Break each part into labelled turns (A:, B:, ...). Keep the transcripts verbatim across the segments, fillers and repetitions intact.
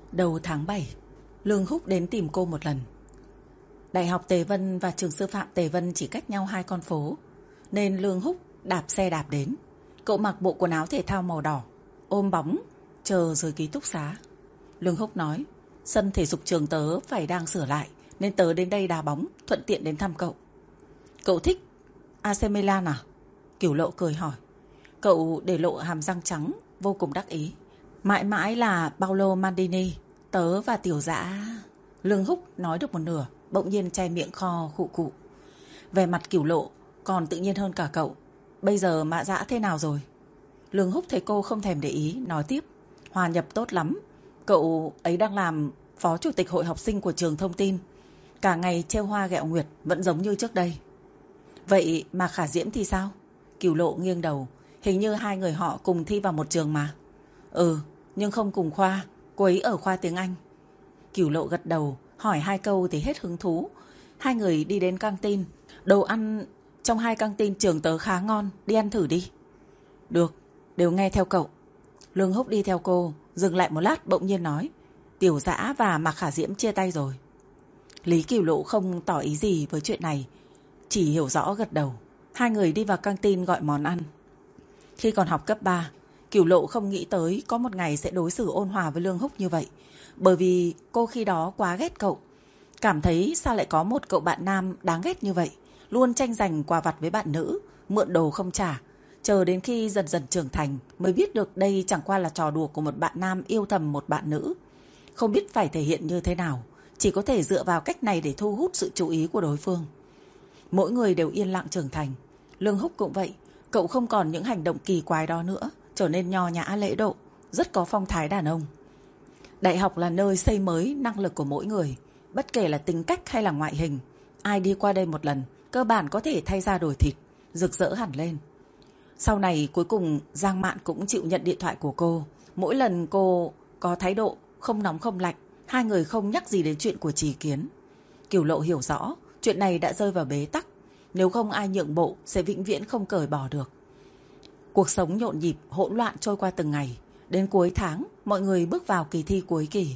A: Đầu tháng bảy, Lương Húc đến tìm cô một lần. Đại học Tề Vân và trường sư phạm Tề Vân chỉ cách nhau hai con phố, nên Lương Húc đạp xe đạp đến. Cậu mặc bộ quần áo thể thao màu đỏ, ôm bóng, chờ dưới ký túc xá. Lương Húc nói, sân thể dục trường tớ phải đang sửa lại, nên tớ đến đây đá bóng, thuận tiện đến thăm cậu. Cậu thích a xê Milan à? Kiểu Lộ cười hỏi. Cậu để lộ hàm răng trắng, vô cùng đắc ý. Mãi mãi là Paolo Maldini, tớ và Tiểu Dã. Lương Húc nói được một nửa, bỗng nhiên che miệng kho khụ khụ. Về mặt Kiểu Lộ còn tự nhiên hơn cả cậu. Bây giờ Mã Dã thế nào rồi? Lương Húc thấy cô không thèm để ý, nói tiếp. Hòa nhập tốt lắm. Cậu ấy đang làm phó chủ tịch hội học sinh của trường thông tin. Cả ngày trêu hoa ghẹo nguyệt, vẫn giống như trước đây. Vậy mà Khả Diễm thì sao? Kiểu Lộ nghiêng đầu. Hình như hai người họ cùng thi vào một trường mà. Ừ, nhưng không cùng khoa. Cô ấy ở khoa tiếng Anh. Kiểu Lộ gật đầu, hỏi hai câu thì hết hứng thú. Hai người đi đến căng tin. Đồ ăn trong hai căng tin trường tớ khá ngon, đi ăn thử đi. Được, đều nghe theo cậu. Lương Húc đi theo cô, dừng lại một lát bỗng nhiên nói, Tiểu Dã và Mạc Khả Diễm chia tay rồi. Lý Kiểu Lộ không tỏ ý gì với chuyện này, chỉ hiểu rõ gật đầu. Hai người đi vào căng tin gọi món ăn. Khi còn học cấp ba, Kiểu Lộ không nghĩ tới có một ngày sẽ đối xử ôn hòa với Lương Húc như vậy. Bởi vì cô khi đó quá ghét cậu. Cảm thấy sao lại có một cậu bạn nam đáng ghét như vậy, luôn tranh giành quà vặt với bạn nữ, mượn đồ không trả. Chờ đến khi dần dần trưởng thành mới biết được đây chẳng qua là trò đùa của một bạn nam yêu thầm một bạn nữ. Không biết phải thể hiện như thế nào, chỉ có thể dựa vào cách này để thu hút sự chú ý của đối phương. Mỗi người đều yên lặng trưởng thành. Lương Húc cũng vậy. Cậu không còn những hành động kỳ quái đó nữa, trở nên nho nhã lễ độ, rất có phong thái đàn ông. Đại học là nơi xây mới năng lực của mỗi người. Bất kể là tính cách hay là ngoại hình, ai đi qua đây một lần cơ bản có thể thay da đổi thịt, rực rỡ hẳn lên. Sau này cuối cùng Giang Mạn cũng chịu nhận điện thoại của cô. Mỗi lần cô có thái độ không nóng không lạnh, hai người không nhắc gì đến chuyện của Trì Kiến. Kiểu Lộ hiểu rõ chuyện này đã rơi vào bế tắc. Nếu không ai nhượng bộ sẽ vĩnh viễn không cởi bỏ được. Cuộc sống nhộn nhịp, hỗn loạn trôi qua từng ngày. Đến cuối tháng, mọi người bước vào kỳ thi cuối kỳ.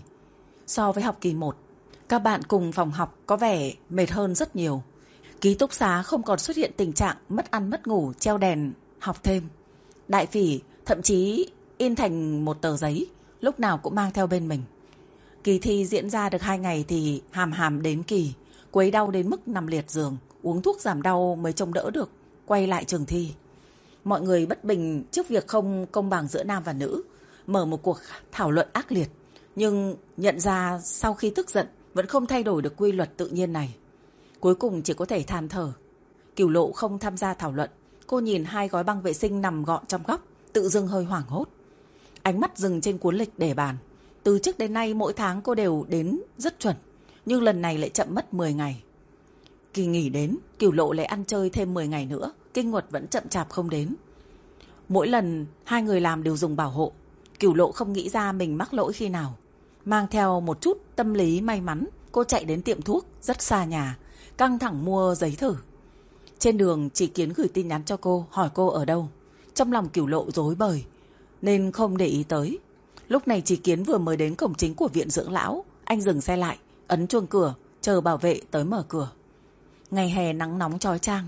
A: So với học kỳ một, các bạn cùng phòng học có vẻ mệt hơn rất nhiều. Ký túc xá không còn xuất hiện tình trạng mất ăn mất ngủ, treo đèn, học thêm. Đại Phỉ thậm chí in thành một tờ giấy, lúc nào cũng mang theo bên mình. Kỳ thi diễn ra được hai ngày thì hàm hàm đến kỳ. Cô ấy đau đến mức nằm liệt giường, uống thuốc giảm đau mới trông đỡ được, quay lại trường thi. Mọi người bất bình trước việc không công bằng giữa nam và nữ, mở một cuộc thảo luận ác liệt. Nhưng nhận ra sau khi tức giận vẫn không thay đổi được quy luật tự nhiên này. Cuối cùng chỉ có thể than thở. Kiểu Lộ không tham gia thảo luận. Cô nhìn hai gói băng vệ sinh nằm gọn trong góc, tự dưng hơi hoảng hốt. Ánh mắt dừng trên cuốn lịch để bàn. Từ trước đến nay mỗi tháng cô đều đến rất chuẩn, nhưng lần này lại chậm mất mười ngày. Kỳ nghỉ đến, Kiểu Lộ lại ăn chơi thêm mười ngày nữa. Kinh Nguyệt vẫn chậm chạp không đến. Mỗi lần hai người làm đều dùng bảo hộ. Kiểu Lộ không nghĩ ra mình mắc lỗi khi nào. Mang theo một chút tâm lý may mắn, cô chạy đến tiệm thuốc rất xa nhà, căng thẳng mua giấy thử. Trên đường Trì Kiến gửi tin nhắn cho cô, hỏi cô ở đâu. Trong lòng Kiểu Lộ rối bời nên không để ý tới. Lúc này Trì Kiến vừa mới đến cổng chính của viện dưỡng lão. Anh dừng xe lại, ấn chuông cửa, chờ bảo vệ tới mở cửa. Ngày hè nắng nóng chói chang.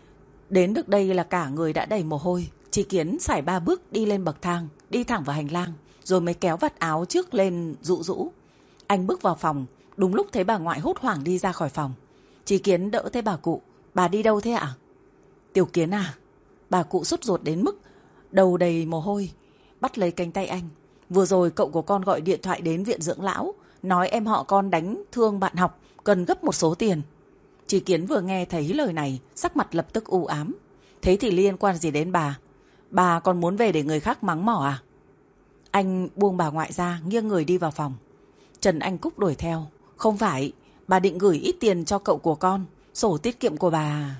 A: Đến được đây là cả người đã đầy mồ hôi. Trì Kiến sải ba bước đi lên bậc thang, đi thẳng vào hành lang, rồi mới kéo vạt áo trước lên rụ rũ. Anh bước vào phòng, đúng lúc thấy bà ngoại hốt hoảng đi ra khỏi phòng. Trì Kiến đỡ thấy bà cụ. Bà đi đâu thế ạ? Tiểu Kiến à? Bà cụ sốt ruột đến mức đầu đầy mồ hôi, bắt lấy cánh tay anh. Vừa rồi cậu của con gọi điện thoại đến viện dưỡng lão, nói em họ con đánh thương bạn học, cần gấp một số tiền. Trì Kiến vừa nghe thấy lời này, sắc mặt lập tức u ám. Thế thì liên quan gì đến bà? Bà còn muốn về để người khác mắng mỏ à? Anh buông bà ngoại ra, nghiêng người đi vào phòng. Trần Anh Cúc đuổi theo. Không phải, bà định gửi ít tiền cho cậu của con. Sổ tiết kiệm của bà...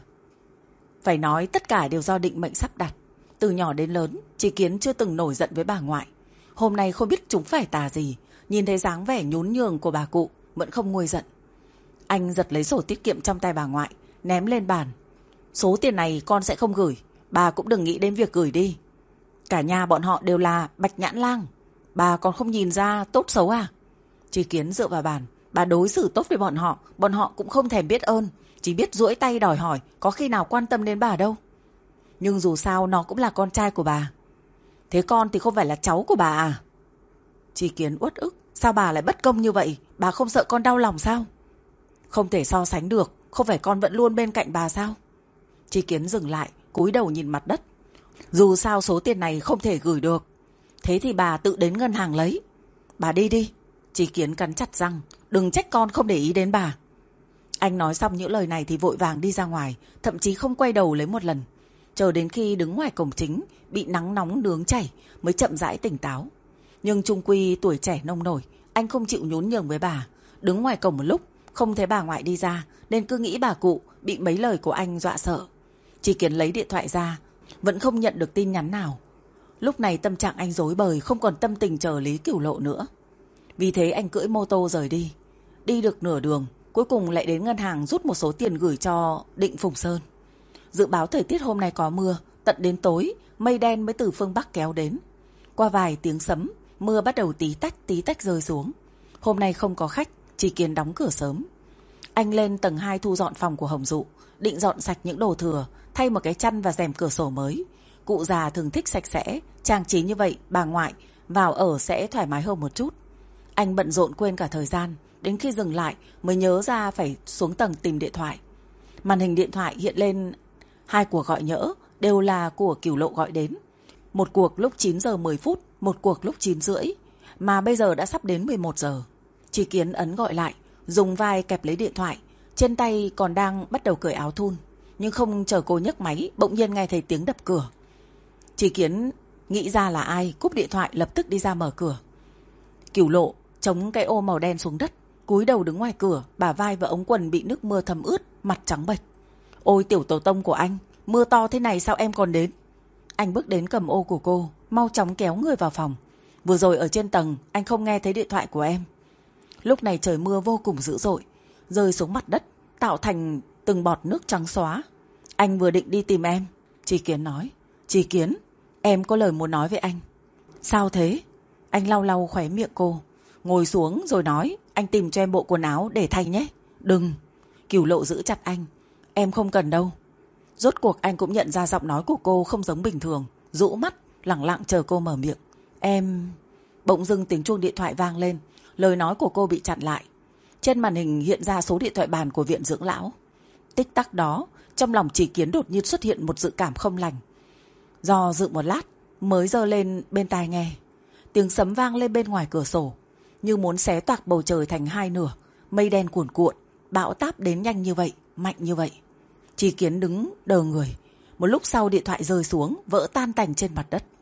A: Phải nói tất cả đều do định mệnh sắp đặt. Từ nhỏ đến lớn, Trì Kiến chưa từng nổi giận với bà ngoại. Hôm nay không biết chúng phải tà gì, nhìn thấy dáng vẻ nhún nhường của bà cụ, vẫn không nguôi giận. Anh giật lấy sổ tiết kiệm trong tay bà ngoại, ném lên bàn. Số tiền này con sẽ không gửi, bà cũng đừng nghĩ đến việc gửi đi. Cả nhà bọn họ đều là bạch nhãn lang, bà còn không nhìn ra tốt xấu à? Tri Kiến dựa vào bàn. Bà đối xử tốt với bọn họ, bọn họ cũng không thèm biết ơn, chỉ biết duỗi tay đòi hỏi, có khi nào quan tâm đến bà đâu. Nhưng dù sao nó cũng là con trai của bà. Thế con thì không phải là cháu của bà à? Tri Kiến uất ức. Sao bà lại bất công như vậy? Bà không sợ con đau lòng sao? Không thể so sánh được. Không phải con vẫn luôn bên cạnh bà sao? Tri Kiến dừng lại, cúi đầu nhìn mặt đất. Dù sao số tiền này không thể gửi được. Thế thì bà tự đến ngân hàng lấy. Bà đi đi. Tri Kiến cắn chặt răng. Đừng trách con không để ý đến bà. Anh nói xong những lời này thì vội vàng đi ra ngoài, thậm chí không quay đầu lấy một lần. Chờ đến khi đứng ngoài cổng chính, bị nắng nóng nướng chảy, mới chậm rãi tỉnh táo. Nhưng chung quy tuổi trẻ nông nổi, anh không chịu nhún nhường với bà. Đứng ngoài cổng một lúc, không thấy bà ngoại đi ra, nên cứ nghĩ bà cụ bị mấy lời của anh dọa sợ. Tri Kiến lấy điện thoại ra, vẫn không nhận được tin nhắn nào. Lúc này tâm trạng anh rối bời, không còn tâm tình chờ Lý Cửu Lộ nữa. Vì thế anh cưỡi mô tô rời đi. Đi được nửa đường, cuối cùng lại đến ngân hàng rút một số tiền gửi cho Định Phùng Sơn. Dự báo thời tiết hôm nay có mưa, tận đến tối, mây đen mới từ phương Bắc kéo đến. Qua vài tiếng sấm, mưa bắt đầu tí tách tí tách rơi xuống. Hôm nay không có khách, Tri Kiến đóng cửa sớm. Anh lên tầng hai thu dọn phòng của Hồng Dụ, định dọn sạch những đồ thừa, thay một cái chăn và rèm cửa sổ mới. Cụ già thường thích sạch sẽ, trang trí như vậy, bà ngoại vào ở sẽ thoải mái hơn một chút. Anh bận rộn quên cả thời gian, đến khi dừng lại mới nhớ ra phải xuống tầng tìm điện thoại. Màn hình điện thoại hiện lên hai cuộc gọi nhỡ, đều là của Cửu Lộ gọi đến. Một cuộc lúc chín giờ mười phút, một cuộc lúc chín rưỡi, mà bây giờ đã sắp đến mười một giờ. Tri Kiến ấn gọi lại, dùng vai kẹp lấy điện thoại, trên tay còn đang bắt đầu cởi áo thun. Nhưng không chờ cô nhấc máy, bỗng nhiên nghe thấy tiếng đập cửa. Tri Kiến nghĩ ra là ai, cúp điện thoại lập tức đi ra mở cửa. Cửu Lộ chống cái ô màu đen xuống đất, cúi đầu đứng ngoài cửa, bả vai và ống quần bị nước mưa thấm ướt, mặt trắng bệch. Ôi tiểu tổ tông của anh, mưa to thế này sao em còn đến? Anh bước đến cầm ô của cô, mau chóng kéo người vào phòng. Vừa rồi ở trên tầng, anh không nghe thấy điện thoại của em. Lúc này trời mưa vô cùng dữ dội, rơi xuống mặt đất, tạo thành từng bọt nước trắng xóa. Anh vừa định đi tìm em, Tri Kiến nói. Tri Kiến, em có lời muốn nói với anh. Sao thế? Anh lau lau khóe miệng cô. Ngồi xuống rồi nói, anh tìm cho em bộ quần áo để thay nhé. Đừng. Cửu Lộ giữ chặt anh. Em không cần đâu. Rốt cuộc anh cũng nhận ra giọng nói của cô không giống bình thường, rũ mắt, lẳng lặng chờ cô mở miệng. Em... Bỗng dưng tiếng chuông điện thoại vang lên, lời nói của cô bị chặn lại. Trên màn hình hiện ra số điện thoại bàn của viện dưỡng lão. Tích tắc đó, trong lòng Tri Kiến đột nhiên xuất hiện một dự cảm không lành. Do dự một lát, mới giơ lên bên tai nghe. Tiếng sấm vang lên bên ngoài cửa sổ, như muốn xé toạc bầu trời thành hai nửa. Mây đen cuồn cuộn, bão táp đến nhanh như vậy, mạnh như vậy. Tri Kiến đứng đờ người. Một lúc sau điện thoại rơi xuống, vỡ tan tành trên mặt đất.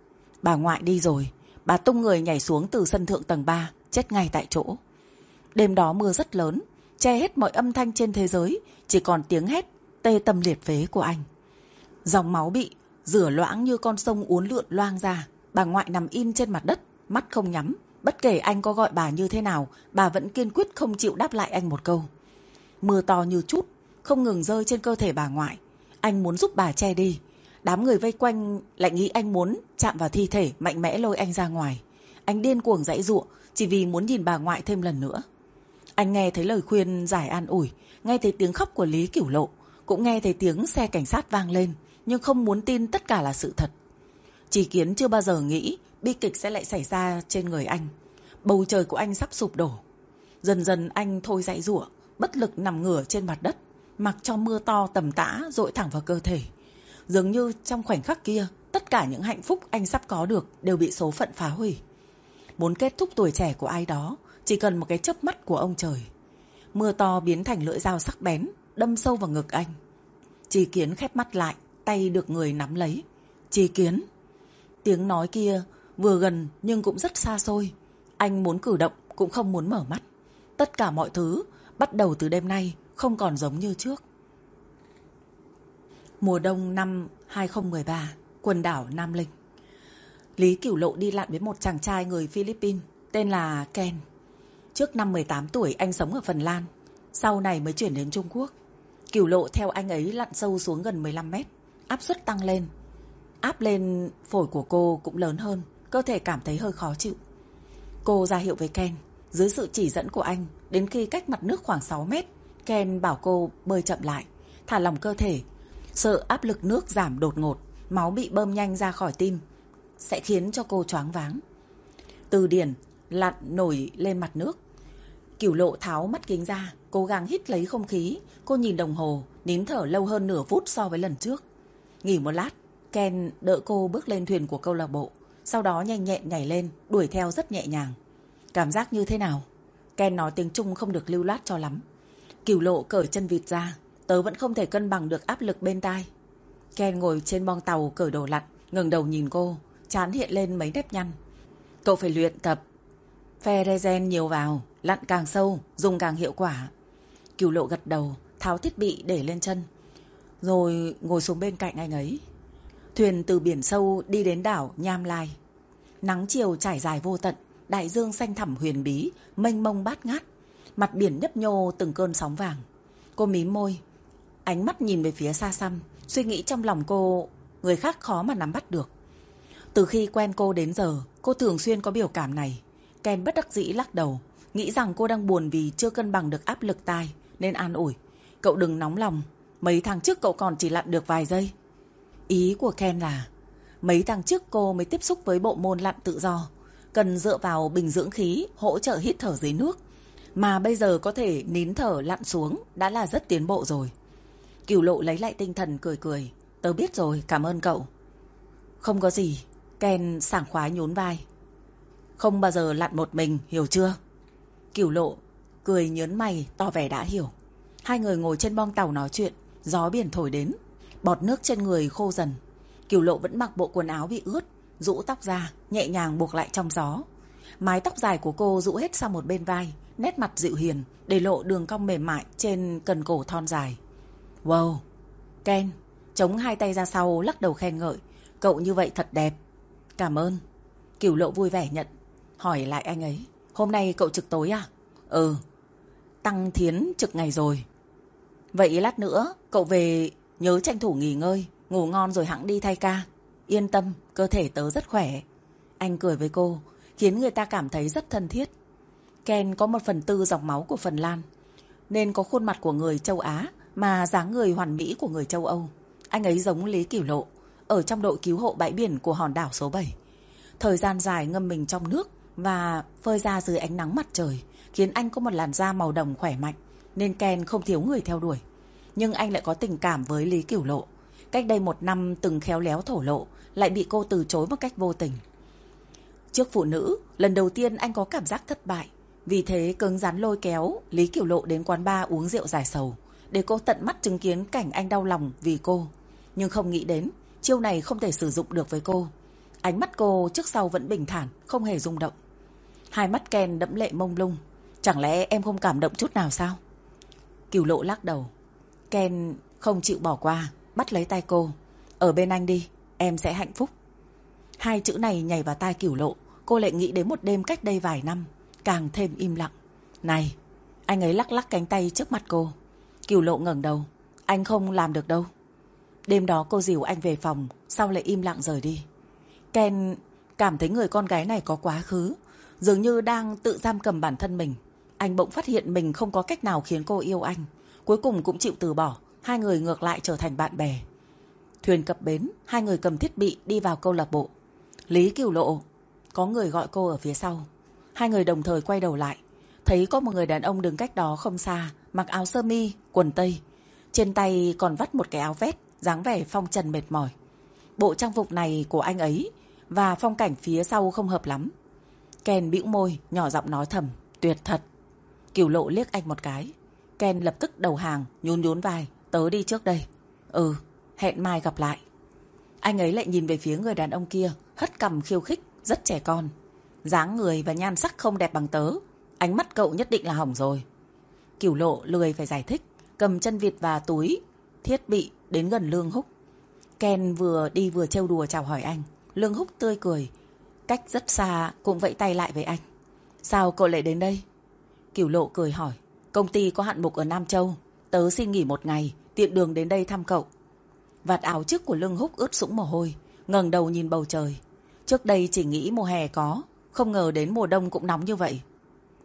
A: Bà ngoại đi rồi. Bà tung người nhảy xuống từ sân thượng tầng ba, chết ngay tại chỗ. Đêm đó mưa rất lớn, che hết mọi âm thanh trên thế giới, chỉ còn tiếng hét tê tâm liệt phế của anh. Dòng máu bị rửa loãng như con sông uốn lượn loang ra. Bà ngoại nằm im trên mặt đất, mắt không nhắm. Bất kể anh có gọi bà như thế nào, bà vẫn kiên quyết không chịu đáp lại anh một câu. Mưa to như trút, không ngừng rơi trên cơ thể bà ngoại. Anh muốn giúp bà che đi. Đám người vây quanh lại nghĩ anh muốn chạm vào thi thể, mạnh mẽ lôi anh ra ngoài. Anh điên cuồng giãy giụa, chỉ vì muốn nhìn bà ngoại thêm lần nữa. Anh nghe thấy lời khuyên giải an ủi, nghe thấy tiếng khóc của Lý Cửu Lộ, cũng nghe thấy tiếng xe cảnh sát vang lên, nhưng không muốn tin tất cả là sự thật. Tri Kiến chưa bao giờ nghĩ bi kịch sẽ lại xảy ra trên người anh. Bầu trời của anh sắp sụp đổ. Dần dần anh thôi giãy giụa, bất lực nằm ngửa trên mặt đất, mặc cho mưa to tầm tã dội thẳng vào cơ thể. Dường như trong khoảnh khắc kia, tất cả những hạnh phúc anh sắp có được đều bị số phận phá hủy. Muốn kết thúc tuổi trẻ của ai đó, chỉ cần một cái chớp mắt của ông trời. Mưa to biến thành lưỡi dao sắc bén, đâm sâu vào ngực anh. Tri Kiến khép mắt lại, tay được người nắm lấy. Tri Kiến. Tiếng nói kia vừa gần nhưng cũng rất xa xôi. Anh muốn cử động cũng không muốn mở mắt. Tất cả mọi thứ bắt đầu từ đêm nay không còn giống như trước. Mùa đông năm hai không một ba, quần đảo Nam Linh. Lý Cửu Lộ đi lặn với một chàng trai người Philippines tên là Ken. Trước năm mười tám tuổi anh sống ở Phần Lan, sau này mới chuyển đến Trung Quốc. Cửu Lộ theo anh ấy lặn sâu xuống gần mười lăm mét, áp suất tăng lên. Áp lên phổi của cô cũng lớn hơn, cơ thể cảm thấy hơi khó chịu. Cô ra hiệu với Ken, Dưới sự chỉ dẫn của anh, đến khi cách mặt nước khoảng sáu mét, Ken bảo cô bơi chậm lại, thả lỏng cơ thể. Sợ áp lực nước giảm đột ngột, máu bị bơm nhanh ra khỏi tim sẽ khiến cho cô choáng váng. Từ điển lặn nổi lên mặt nước. Cửu Lộ tháo mắt kính ra, cố gắng hít lấy không khí. Cô nhìn đồng hồ, nín thở lâu hơn nửa phút so với lần trước. Nghỉ một lát, Ken đỡ cô bước lên thuyền của câu lạc bộ, sau đó nhanh nhẹn nhảy lên, đuổi theo rất nhẹ nhàng. Cảm giác như thế nào? Ken nói tiếng Trung không được lưu loát cho lắm. Cửu Lộ cởi chân vịt ra, tớ vẫn không thể cân bằng được áp lực bên tai. Ken ngồi trên boong tàu cởi đồ lặn, ngẩng đầu nhìn cô, trán hiện lên mấy nếp nhăn. Cậu phải luyện tập Ferrezen nhiều vào, lặn càng sâu, dùng càng hiệu quả. Cửu Lộ gật đầu, tháo thiết bị để lên chân, rồi ngồi xuống bên cạnh anh ấy. Thuyền từ biển sâu đi đến đảo Nham Lai. Nắng chiều trải dài vô tận, đại dương xanh thẳm huyền bí, mênh mông bát ngát. Mặt biển nhấp nhô từng cơn sóng vàng. Cô mím môi, ánh mắt nhìn về phía xa xăm. Suy nghĩ trong lòng cô, người khác khó mà nắm bắt được. Từ khi quen cô đến giờ, cô thường xuyên có biểu cảm này. Ken bất đắc dĩ lắc đầu, nghĩ rằng cô đang buồn vì chưa cân bằng được áp lực tai, nên an ủi. Cậu đừng nóng lòng, mấy tháng trước cậu còn chỉ lặn được vài giây. Ý của Ken là mấy tháng trước cô mới tiếp xúc với bộ môn lặn tự do, cần dựa vào bình dưỡng khí hỗ trợ hít thở dưới nước, mà bây giờ có thể nín thở lặn xuống đã là rất tiến bộ rồi. Cửu Lộ lấy lại tinh thần cười cười. Tớ biết rồi, cảm ơn cậu. Không có gì. Ken sảng khoái nhún vai. Không bao giờ lặn một mình, hiểu chưa? Cửu Lộ cười nhớn mày, tỏ vẻ đã hiểu. Hai người ngồi trên boong tàu nói chuyện. Gió biển thổi đến, bọt nước trên người khô dần. Cửu Lộ vẫn mặc bộ quần áo bị ướt, rũ tóc ra, nhẹ nhàng buộc lại trong gió. Mái tóc dài của cô rũ hết sang một bên vai, nét mặt dịu hiền, để lộ đường cong mềm mại trên cần cổ thon dài. Wow! Ken chống hai tay ra sau, lắc đầu khen ngợi. Cậu như vậy thật đẹp. Cảm ơn. Cửu Lộ vui vẻ nhận. Hỏi lại anh ấy, hôm nay cậu trực tối à? Ừ. Tăng Thiến trực ngày rồi. Vậy lát nữa cậu về nhớ tranh thủ nghỉ ngơi, ngủ ngon rồi hẵng đi thay ca. Yên tâm, cơ thể tớ rất khỏe. Anh cười với cô, khiến người ta cảm thấy rất thân thiết. Ken có một phần tư dòng máu của Phần Lan, nên có khuôn mặt của người châu Á mà dáng người hoàn mỹ của người châu Âu. Anh ấy giống Lý Cửu Lộ ở trong đội cứu hộ bãi biển của hòn đảo số bảy. Thời gian dài ngâm mình trong nước và phơi ra dưới ánh nắng mặt trời khiến anh có một làn da màu đồng khỏe mạnh, nên Ken không thiếu người theo đuổi. Nhưng anh lại có tình cảm với Lý Cửu Lộ. Cách đây một năm từng khéo léo thổ lộ, lại bị cô từ chối một cách vô tình. Trước phụ nữ, lần đầu tiên anh có cảm giác thất bại. Vì thế cứng rắn lôi kéo Lý Cửu Lộ đến quán bar uống rượu giải sầu, để cô tận mắt chứng kiến cảnh anh đau lòng vì cô. Nhưng không nghĩ đến chiêu này không thể sử dụng được với cô. Ánh mắt cô trước sau vẫn bình thản, không hề rung động. Hai mắt Ken đẫm lệ mông lung. Chẳng lẽ em không cảm động chút nào sao? Cửu Lộ lắc đầu. Ken không chịu bỏ qua, bắt lấy tay cô. Ở bên anh đi, em sẽ hạnh phúc. Hai chữ này nhảy vào tai Cửu Lộ. Cô lại nghĩ đến một đêm cách đây vài năm, càng thêm im lặng. Này, anh ấy lắc lắc cánh tay trước mặt cô. Cửu Lộ ngẩng đầu. Anh không làm được đâu. Đêm đó cô dìu anh về phòng, sau lại im lặng rời đi. Ken cảm thấy người con gái này có quá khứ, dường như đang tự giam cầm bản thân mình. Anh bỗng phát hiện mình không có cách nào khiến cô yêu anh. Cuối cùng cũng chịu từ bỏ. Hai người ngược lại trở thành bạn bè. Thuyền cập bến, hai người cầm thiết bị đi vào câu lạc bộ. Lý Cửu Lộ. Có người gọi cô ở phía sau. Hai người đồng thời quay đầu lại, thấy có một người đàn ông đứng cách đó không xa, mặc áo sơ mi, quần tây, trên tay còn vắt một cái áo vest, dáng vẻ phong trần mệt mỏi. Bộ trang phục này của anh ấy và phong cảnh phía sau không hợp lắm. Ken bĩu môi, nhỏ giọng nói thầm, tuyệt thật. Cửu Lộ liếc anh một cái. Ken lập tức đầu hàng, nhún nhún vai, tớ đi trước đây. Ừ, hẹn mai gặp lại. Anh ấy lại nhìn về phía người đàn ông kia, hất cằm khiêu khích, rất trẻ con. Dáng người và nhan sắc không đẹp bằng tớ, ánh mắt cậu nhất định là hỏng rồi. Cửu Lộ lười phải giải thích, cầm chân vịt và túi thiết bị đến gần Lương Húc. Ken vừa đi vừa trêu đùa chào hỏi anh. Lương Húc tươi cười, cách rất xa cũng vẫy tay lại với anh. Sao cậu lại đến đây? Cửu Lộ cười hỏi. Công ty có hạng mục ở Nam Châu, tớ xin nghỉ một ngày, tiện đường đến đây thăm cậu. Vạt áo trước của Lương Húc ướt sũng mồ hôi, ngẩng đầu nhìn bầu trời. Trước đây chỉ nghĩ mùa hè có, không ngờ đến mùa đông cũng nóng như vậy.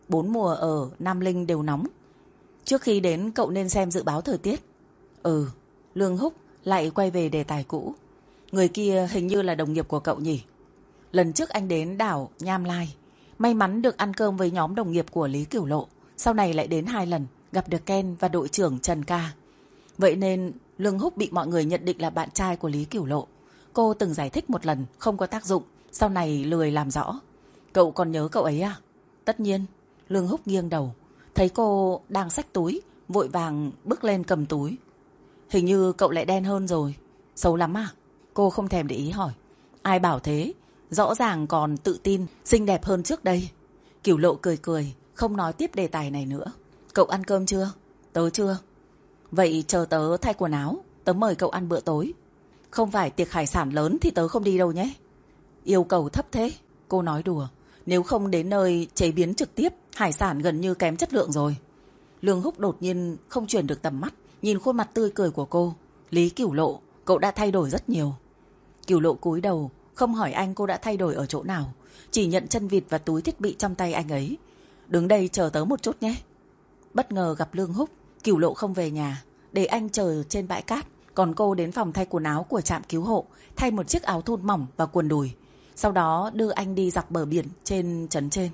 A: Bốn mùa ở Nam Linh đều nóng. Trước khi đến cậu nên xem dự báo thời tiết. Ừ, Lương Húc lại quay về đề tài cũ. Người kia hình như là đồng nghiệp của cậu nhỉ? Lần trước anh đến đảo Nham Lai, may mắn được ăn cơm với nhóm đồng nghiệp của Lý Cửu Lộ. Sau này lại đến hai lần, gặp được Ken và đội trưởng Trần Ca. Vậy nên Lương Húc bị mọi người nhận định là bạn trai của Lý Cửu Lộ. Cô từng giải thích một lần, không có tác dụng, sau này lười làm rõ. Cậu còn nhớ cậu ấy à? Tất nhiên. Lương Húc nghiêng đầu, thấy cô đang xách túi, vội vàng bước lên cầm túi. Hình như cậu lại đen hơn rồi. Xấu lắm à? Cô không thèm để ý hỏi. Ai bảo thế? Rõ ràng còn tự tin, xinh đẹp hơn trước đây. Cửu Lộ cười cười, không nói tiếp đề tài này nữa. Cậu ăn cơm chưa? Tớ chưa. Vậy chờ tớ thay quần áo, tớ mời cậu ăn bữa tối. Không phải tiệc hải sản lớn thì tớ không đi đâu nhé. Yêu cầu thấp thế. Cô nói đùa. Nếu không đến nơi chế biến trực tiếp, hải sản gần như kém chất lượng rồi. Lương Húc đột nhiên không chuyển được tầm mắt, nhìn khuôn mặt tươi cười của cô. Lý Cửu Lộ, cậu đã thay đổi rất nhiều. Cửu Lộ cúi đầu, không hỏi anh cô đã thay đổi ở chỗ nào, chỉ nhận chân vịt và túi thiết bị trong tay anh ấy. Đứng đây chờ tớ một chút nhé. Bất ngờ gặp Lương Húc, Cửu Lộ không về nhà, để anh chờ trên bãi cát. Còn cô đến phòng thay quần áo của trạm cứu hộ, thay một chiếc áo thun mỏng và quần đùi. Sau đó đưa anh đi dọc bờ biển trên trấn trên.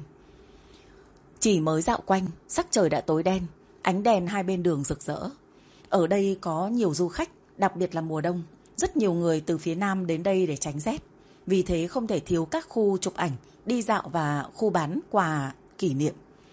A: Chỉ mới dạo quanh, sắc trời đã tối đen, ánh đèn hai bên đường rực rỡ. Ở đây có nhiều du khách, đặc biệt là mùa đông. Rất nhiều người từ phía Nam đến đây để tránh rét. Vì thế không thể thiếu các khu chụp ảnh, đi dạo và khu bán quà kỷ niệm.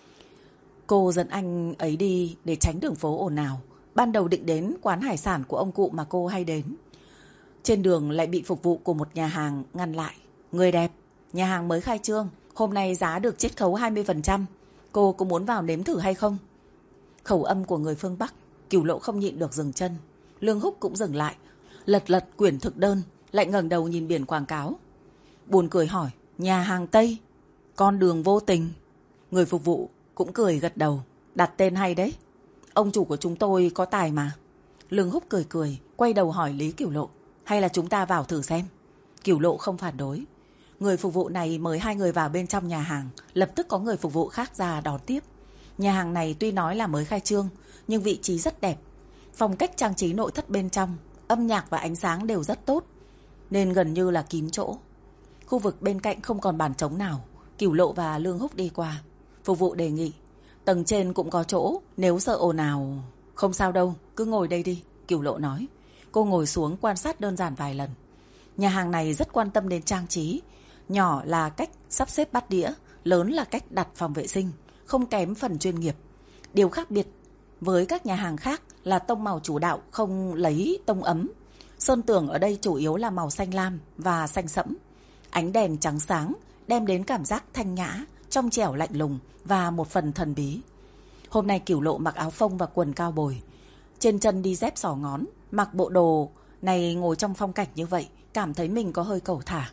A: Cô dẫn anh ấy đi để tránh đường phố ồn ào. Ban đầu định đến quán hải sản của ông cụ mà cô hay đến. Trên đường lại bị phục vụ của một nhà hàng ngăn lại. Người đẹp, nhà hàng mới khai trương, hôm nay giá được chiết khấu hai mươi phần trăm. Cô có muốn vào nếm thử hay không? Khẩu âm của người phương Bắc, Cửu Lộ không nhịn được dừng chân. Lương Húc cũng dừng lại, lật lật quyển thực đơn, lại ngẩng đầu nhìn biển quảng cáo. Buồn cười hỏi, nhà hàng Tây, con đường vô tình. Người phục vụ cũng cười gật đầu, đặt tên hay đấy. Ông chủ của chúng tôi có tài mà. Lương Húc cười cười, quay đầu hỏi Lý Cửu Lộ, hay là chúng ta vào thử xem? Cửu Lộ không phản đối. Người phục vụ này mời hai người vào bên trong nhà hàng, lập tức có người phục vụ khác ra đón tiếp. Nhà hàng này tuy nói là mới khai trương, nhưng vị trí rất đẹp. Phong cách trang trí nội thất bên trong, âm nhạc và ánh sáng đều rất tốt, nên gần như là kín chỗ. Khu vực bên cạnh không còn bàn trống nào. Cửu Lộ và Lương Húc đi qua. Phục vụ đề nghị, tầng trên cũng có chỗ, nếu sợ ồn ào. Không sao đâu, cứ ngồi đây đi, Cửu Lộ nói. Cô ngồi xuống quan sát đơn giản vài lần. Nhà hàng này rất quan tâm đến trang trí. Nhỏ là cách sắp xếp bát đĩa, lớn là cách đặt phòng vệ sinh, không kém phần chuyên nghiệp. Điều khác biệt với các nhà hàng khác là tông màu chủ đạo, không lấy tông ấm. Sơn tường ở đây chủ yếu là màu xanh lam và xanh sẫm. Ánh đèn trắng sáng đem đến cảm giác thanh nhã, trong trẻo lạnh lùng và một phần thần bí. Hôm nay Cửu Lộ mặc áo phông và quần cao bồi, trên chân đi dép xỏ ngón. Mặc bộ đồ này ngồi trong phong cảnh như vậy, cảm thấy mình có hơi cẩu thả.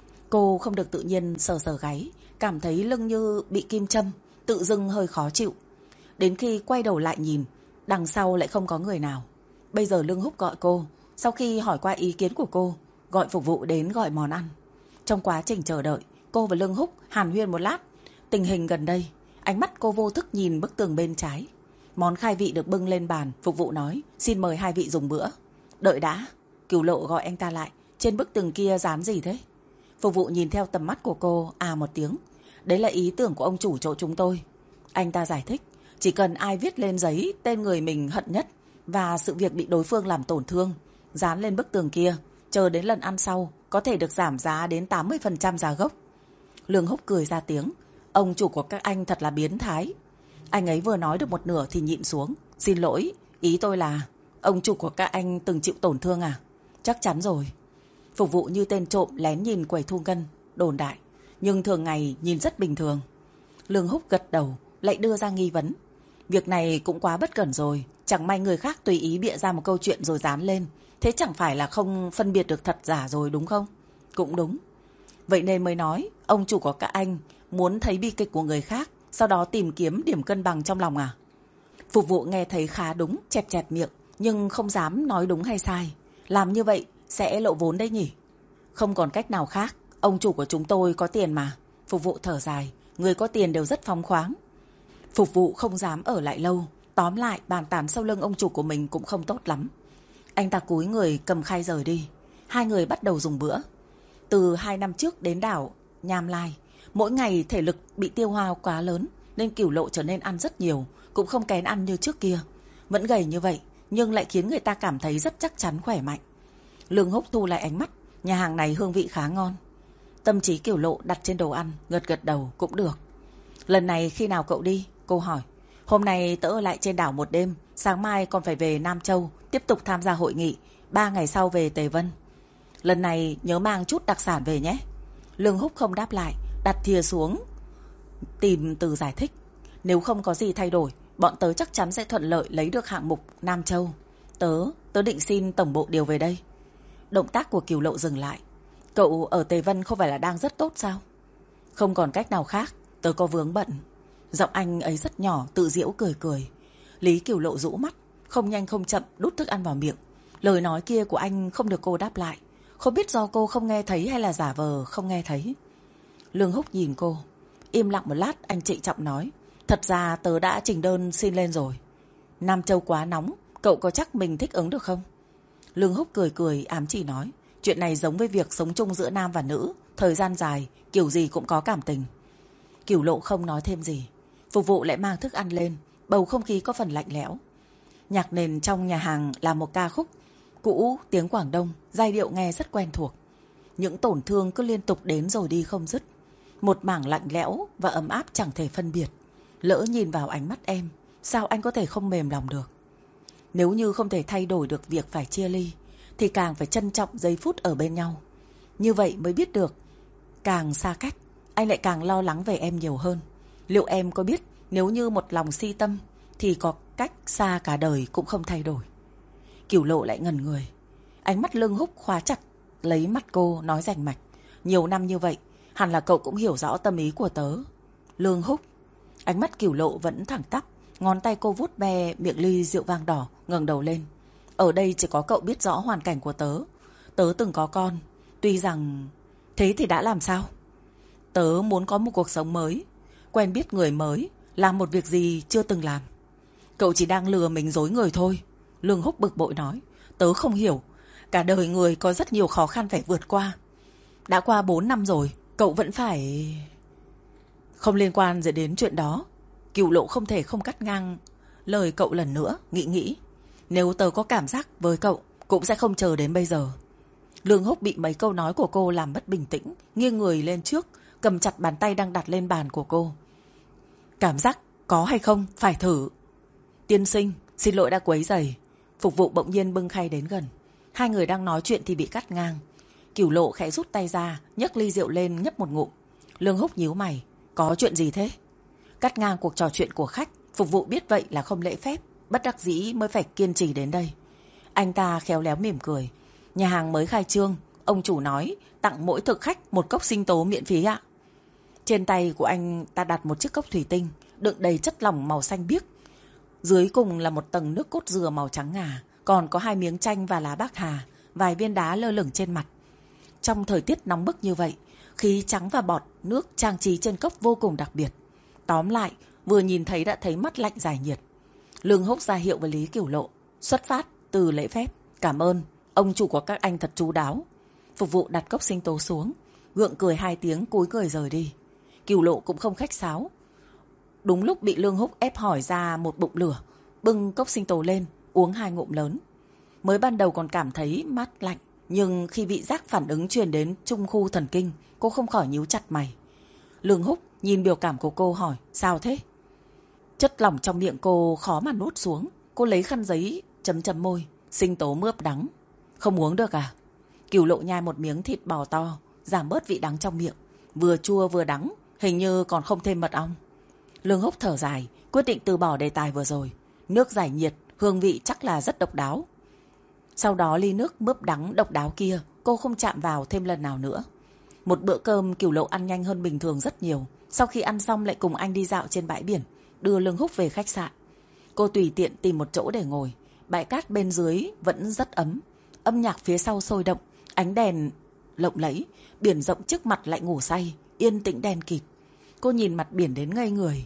A: Cô không được tự nhiên sờ sờ gáy, cảm thấy lưng như bị kim châm, tự dưng hơi khó chịu. Đến khi quay đầu lại nhìn, đằng sau lại không có người nào. Bây giờ Lương Húc gọi cô, sau khi hỏi qua ý kiến của cô, gọi phục vụ đến gọi món ăn. Trong quá trình chờ đợi, cô và Lương Húc hàn huyên một lát tình hình gần đây. Ánh mắt cô vô thức nhìn bức tường bên trái. Món khai vị được bưng lên bàn, phục vụ nói, xin mời hai vị dùng bữa. Đợi đã, Cửu Lộ gọi anh ta lại, trên bức tường kia dán gì thế? Phục vụ nhìn theo tầm mắt của cô, à một tiếng. Đấy là ý tưởng của ông chủ chỗ chúng tôi. Anh ta giải thích, chỉ cần ai viết lên giấy tên người mình hận nhất và sự việc bị đối phương làm tổn thương, dán lên bức tường kia, chờ đến lần ăn sau có thể được giảm giá đến tám mươi phần trăm giá gốc. Lương Húc cười ra tiếng, ông chủ của các anh thật là biến thái. Anh ấy vừa nói được một nửa thì nhịn xuống. Xin lỗi, ý tôi là ông chủ của các anh từng chịu tổn thương à? Chắc chắn rồi. Phục vụ như tên trộm lén nhìn quầy thu ngân, đồn đại, nhưng thường ngày nhìn rất bình thường. Lương Húc gật đầu, lại đưa ra nghi vấn. Việc này cũng quá bất cẩn rồi, chẳng may người khác tùy ý bịa ra một câu chuyện rồi dán lên, thế chẳng phải là không phân biệt được thật giả rồi đúng không? Cũng đúng. Vậy nên mới nói, ông chủ của các anh muốn thấy bi kịch của người khác, sau đó tìm kiếm điểm cân bằng trong lòng à? Phục vụ nghe thấy khá đúng, chẹp chẹp miệng, nhưng không dám nói đúng hay sai. Làm như vậy sẽ lộ vốn đấy nhỉ? Không còn cách nào khác, ông chủ của chúng tôi có tiền mà. Phục vụ thở dài, người có tiền đều rất phóng khoáng. Phục vụ không dám ở lại lâu. Tóm lại bàn tán sau lưng ông chủ của mình cũng không tốt lắm. Anh ta cúi người cầm khay rời đi. Hai người bắt đầu dùng bữa. Từ hai năm trước đến đảo Nham Lai, mỗi ngày thể lực bị tiêu hao quá lớn nên Cửu Lộ trở nên ăn rất nhiều, cũng không kén ăn như trước kia. Vẫn gầy như vậy nhưng lại khiến người ta cảm thấy rất chắc chắn khỏe mạnh. Lương Húc thu lại ánh mắt. Nhà hàng này hương vị khá ngon. Tâm trí Cửu Lộ đặt trên đồ ăn, gật gật đầu cũng được. Lần này khi nào cậu đi? Cô hỏi. Hôm nay tớ ở lại trên đảo một đêm, sáng mai còn phải về Nam Châu tiếp tục tham gia hội nghị, ba ngày sau về Tề Vân. Lần này nhớ mang chút đặc sản về nhé. Lương Húc không đáp lại, đặt thìa xuống tìm từ giải thích. Nếu không có gì thay đổi, bọn tớ chắc chắn sẽ thuận lợi lấy được hạng mục Nam Châu. Tớ, tớ định xin tổng bộ điều về đây. Động tác của Cửu Lộ dừng lại. Cậu ở Tề Vân không phải là đang rất tốt sao? Không còn cách nào khác, tớ có vướng bận. Giọng anh ấy rất nhỏ, tự giễu cười cười. Lý Cửu Lộ rũ mắt, không nhanh không chậm đút thức ăn vào miệng. Lời nói kia của anh không được cô đáp lại. Không biết do cô không nghe thấy hay là giả vờ không nghe thấy. Lương Húc nhìn cô. Im lặng một lát, anh trịnh trọng nói. Thật ra tớ đã trình đơn xin lên rồi. Nam Châu quá nóng, cậu có chắc mình thích ứng được không? Lương Húc cười cười ám chỉ nói. Chuyện này giống với việc sống chung giữa nam và nữ. Thời gian dài, kiểu gì cũng có cảm tình. Cửu Lộ không nói thêm gì. Phục vụ lại mang thức ăn lên. Bầu không khí có phần lạnh lẽo. Nhạc nền trong nhà hàng là một ca khúc cũ tiếng Quảng Đông, giai điệu nghe rất quen thuộc. Những tổn thương cứ liên tục đến rồi đi không dứt. Một mảng lạnh lẽo và ấm áp chẳng thể phân biệt. Lỡ nhìn vào ánh mắt em, sao anh có thể không mềm lòng được? Nếu như không thể thay đổi được việc phải chia ly, thì càng phải trân trọng giây phút ở bên nhau. Như vậy mới biết được, càng xa cách, anh lại càng lo lắng về em nhiều hơn. Liệu em có biết nếu như một lòng si tâm thì có cách xa cả đời cũng không thay đổi? Cửu Lộ lại ngẩn người. Ánh mắt Lương Húc khóa chặt lấy mắt cô, nói rành mạch. Nhiều năm như vậy, hẳn là cậu cũng hiểu rõ tâm ý của tớ. Lương Húc. Ánh mắt Cửu Lộ vẫn thẳng tắp. Ngón tay cô vuốt ve miệng ly rượu vang đỏ, ngẩng đầu lên. Ở đây chỉ có cậu biết rõ hoàn cảnh của tớ. Tớ từng có con. Tuy rằng... Thế thì đã làm sao? Tớ muốn có một cuộc sống mới, quen biết người mới, làm một việc gì chưa từng làm. Cậu chỉ đang lừa mình dối người thôi. Lương Húc bực bội nói. Tớ không hiểu. Cả đời người có rất nhiều khó khăn phải vượt qua. Đã qua bốn năm rồi, cậu vẫn phải... Không liên quan gì đến chuyện đó. Cửu Lộ không thể không cắt ngang lời cậu lần nữa, nghĩ nghĩ. Nếu tớ có cảm giác với cậu, cũng sẽ không chờ đến bây giờ. Lương Húc bị mấy câu nói của cô làm mất bình tĩnh, nghiêng người lên trước, cầm chặt bàn tay đang đặt lên bàn của cô. Cảm giác có hay không, phải thử. Tiên sinh, xin lỗi đã quấy rầy. Phục vụ bỗng nhiên bưng khay đến gần. Hai người đang nói chuyện thì bị cắt ngang. Cửu Lộ khẽ rút tay ra, nhấc ly rượu lên nhấp một ngụm. Lương Húc nhíu mày. Có chuyện gì thế? Cắt ngang cuộc trò chuyện của khách. Phục vụ biết vậy là không lễ phép, bất đắc dĩ mới phải kiên trì đến đây. Anh ta khéo léo mỉm cười. Nhà hàng mới khai trương, ông chủ nói tặng mỗi thực khách một cốc sinh tố miễn phí ạ. Trên tay của anh ta đặt một chiếc cốc thủy tinh đựng đầy chất lỏng màu xanh biếc. Dưới cùng là một tầng nước cốt dừa màu trắng ngà, còn có hai miếng chanh và lá bác hà, vài viên đá lơ lửng trên mặt. Trong thời tiết nóng bức như vậy, khí trắng và bọt nước trang trí trên cốc vô cùng đặc biệt. Tóm lại, vừa nhìn thấy đã thấy mắt lạnh giải nhiệt. Lương Húc ra hiệu với Lý Cửu Lộ. Xuất phát từ lễ phép. Cảm ơn, ông chủ của các anh thật chu đáo. Phục vụ đặt cốc sinh tố xuống, gượng cười hai tiếng cúi người rời đi. Cửu Lộ cũng không khách sáo. Đúng lúc bị Lương Húc ép hỏi ra một bụng lửa, bưng cốc sinh tố lên, uống hai ngụm lớn. Mới ban đầu còn cảm thấy mát lạnh, nhưng khi vị giác phản ứng truyền đến trung khu thần kinh, cô không khỏi nhíu chặt mày. Lương Húc nhìn biểu cảm của cô hỏi, sao thế? Chất lỏng trong miệng cô khó mà nuốt xuống. Cô lấy khăn giấy chấm chấm môi. Sinh tố mướp đắng. Không uống được à? Cửu Lộ nhai một miếng thịt bò to, giảm bớt vị đắng trong miệng. Vừa chua vừa đắng, hình như còn không thêm mật ong. Lương Húc thở dài, quyết định từ bỏ đề tài vừa rồi. Nước giải nhiệt, hương vị chắc là rất độc đáo. Sau đó ly nước mướp đắng độc đáo kia, cô không chạm vào thêm lần nào nữa. Một bữa cơm Cửu Lộ ăn nhanh hơn bình thường rất nhiều. Sau khi ăn xong lại cùng anh đi dạo trên bãi biển, đưa Lương Húc về khách sạn. Cô tùy tiện tìm một chỗ để ngồi. Bãi cát bên dưới vẫn rất ấm. Âm nhạc phía sau sôi động, ánh đèn lộng lẫy, biển rộng trước mặt lại ngủ say, yên tĩnh đen kịt. Cô nhìn mặt biển đến ngây người.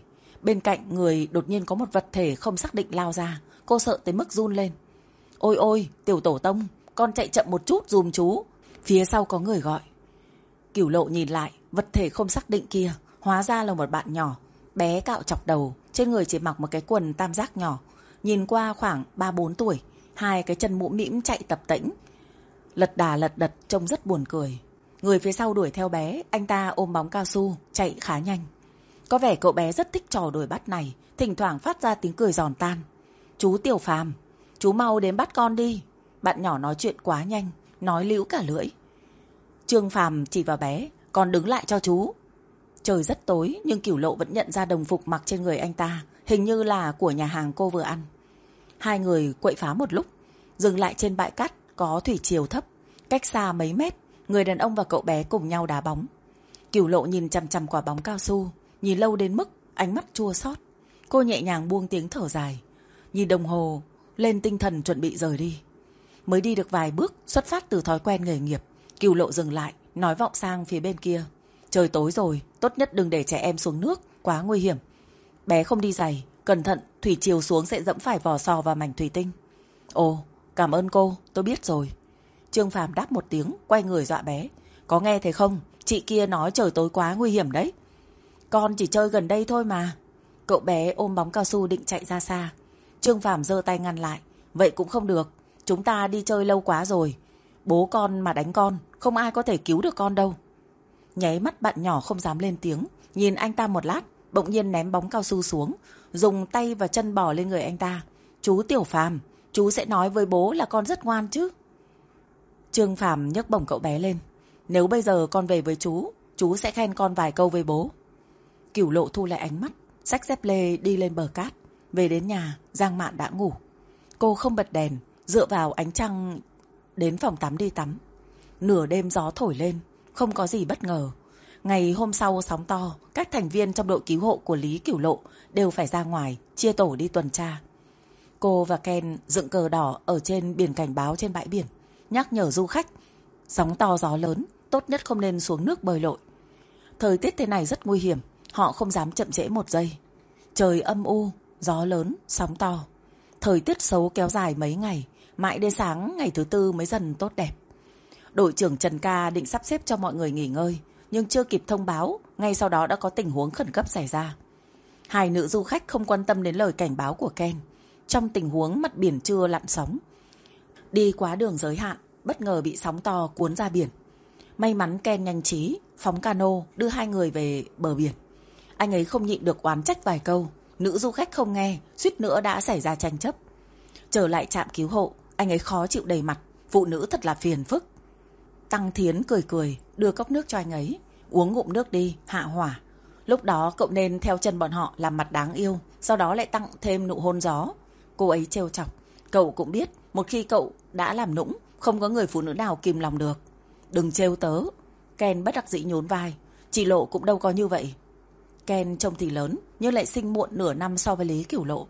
A: Bên cạnh người đột nhiên có một vật thể không xác định lao ra. Cô sợ tới mức run lên. Ôi ôi, Tiểu Tổ Tông, con chạy chậm một chút dùm chú. Phía sau có người gọi. Cửu Lộ nhìn lại, vật thể không xác định kia hóa ra là một bạn nhỏ, bé cạo chọc đầu, trên người chỉ mặc một cái quần tam giác nhỏ, nhìn qua khoảng ba bốn tuổi, hai cái chân mũm mĩm chạy tập tễnh, lật đà lật đật trông rất buồn cười. Người phía sau đuổi theo bé, anh ta ôm bóng cao su, chạy khá nhanh. Có vẻ cậu bé rất thích trò đuổi bắt này, thỉnh thoảng phát ra tiếng cười giòn tan. Chú Tiểu Phàm, chú mau đến bắt con đi. Bạn nhỏ nói chuyện quá nhanh, nói líu cả lưỡi. Trương Phàm chỉ vào bé, con đứng lại cho chú. Trời rất tối nhưng Cửu Lộ vẫn nhận ra đồng phục mặc trên người anh ta, hình như là của nhà hàng cô vừa ăn. Hai người quậy phá một lúc, dừng lại trên bãi cát có thủy triều thấp, cách xa mấy mét, người đàn ông và cậu bé cùng nhau đá bóng. Cửu Lộ nhìn chằm chằm quả bóng cao su, nhìn lâu đến mức ánh mắt chua xót. Cô nhẹ nhàng buông tiếng thở dài, nhìn đồng hồ, lên tinh thần chuẩn bị rời đi. Mới đi được vài bước, xuất phát từ thói quen nghề nghiệp, Cửu Lộ dừng lại, nói vọng sang phía bên kia. Trời tối rồi, tốt nhất đừng để trẻ em xuống nước, quá nguy hiểm. Bé không đi giày, cẩn thận, thủy triều xuống sẽ dẫm phải vỏ sò và mảnh thủy tinh. Ồ, cảm ơn cô, tôi biết rồi. Trương Phàm đáp một tiếng, quay người dọa bé. Có nghe thấy không, chị kia nói trời tối quá nguy hiểm đấy. Con chỉ chơi gần đây thôi mà. Cậu bé ôm bóng cao su định chạy ra xa. Trương Phàm giơ tay ngăn lại. Vậy cũng không được, chúng ta đi chơi lâu quá rồi. Bố con mà đánh con, không ai có thể cứu được con đâu. Nháy mắt bạn nhỏ không dám lên tiếng, nhìn anh ta một lát, bỗng nhiên ném bóng cao su xuống, dùng tay và chân bò lên người anh ta. Chú Tiểu Phàm, chú sẽ nói với bố là con rất ngoan chứ. Trương Phàm nhấc bổng cậu bé lên. Nếu bây giờ con về với chú, chú sẽ khen con vài câu với bố. Cửu Lộ thu lại ánh mắt, xách dép lê đi lên bờ cát. Về đến nhà, Giang Mạn đã ngủ. Cô không bật đèn, dựa vào ánh trăng đến phòng tắm đi tắm. Nửa đêm gió thổi lên, không có gì bất ngờ. Ngày hôm sau sóng to, các thành viên trong đội cứu hộ của Lý Cửu Lộ đều phải ra ngoài, chia tổ đi tuần tra. Cô và Ken dựng cờ đỏ ở trên biển cảnh báo trên bãi biển, nhắc nhở du khách, sóng to gió lớn, tốt nhất không nên xuống nước bơi lội. Thời tiết thế này rất nguy hiểm, họ không dám chậm trễ một giây. Trời âm u, gió lớn, sóng to. Thời tiết xấu kéo dài mấy ngày, mãi đến sáng ngày thứ tư mới dần tốt đẹp. Đội trưởng Trần Ca định sắp xếp cho mọi người nghỉ ngơi, nhưng chưa kịp thông báo, ngay sau đó đã có tình huống khẩn cấp xảy ra. Hai nữ du khách không quan tâm đến lời cảnh báo của Ken. Trong tình huống mặt biển chưa lặn sóng, đi quá đường giới hạn, bất ngờ bị sóng to cuốn ra biển. May mắn Ken nhanh trí, phóng cano đưa hai người về bờ biển. Anh ấy không nhịn được oán trách vài câu, nữ du khách không nghe, suýt nữa đã xảy ra tranh chấp. Trở lại trạm cứu hộ, anh ấy khó chịu đầy mặt, phụ nữ thật là phiền phức. Tăng Thiến cười cười, đưa cốc nước cho anh ấy. Uống ngụm nước đi, hạ hỏa. Lúc đó cậu nên theo chân bọn họ làm mặt đáng yêu, sau đó lại tặng thêm nụ hôn gió. Cô ấy trêu chọc. Cậu cũng biết, một khi cậu đã làm nũng, không có người phụ nữ nào kìm lòng được. Đừng trêu tớ. Ken bất đắc dĩ nhún vai. Chị Lộ cũng đâu có như vậy. Ken trông thì lớn, nhưng lại sinh muộn nửa năm so với Lý Cửu Lộ.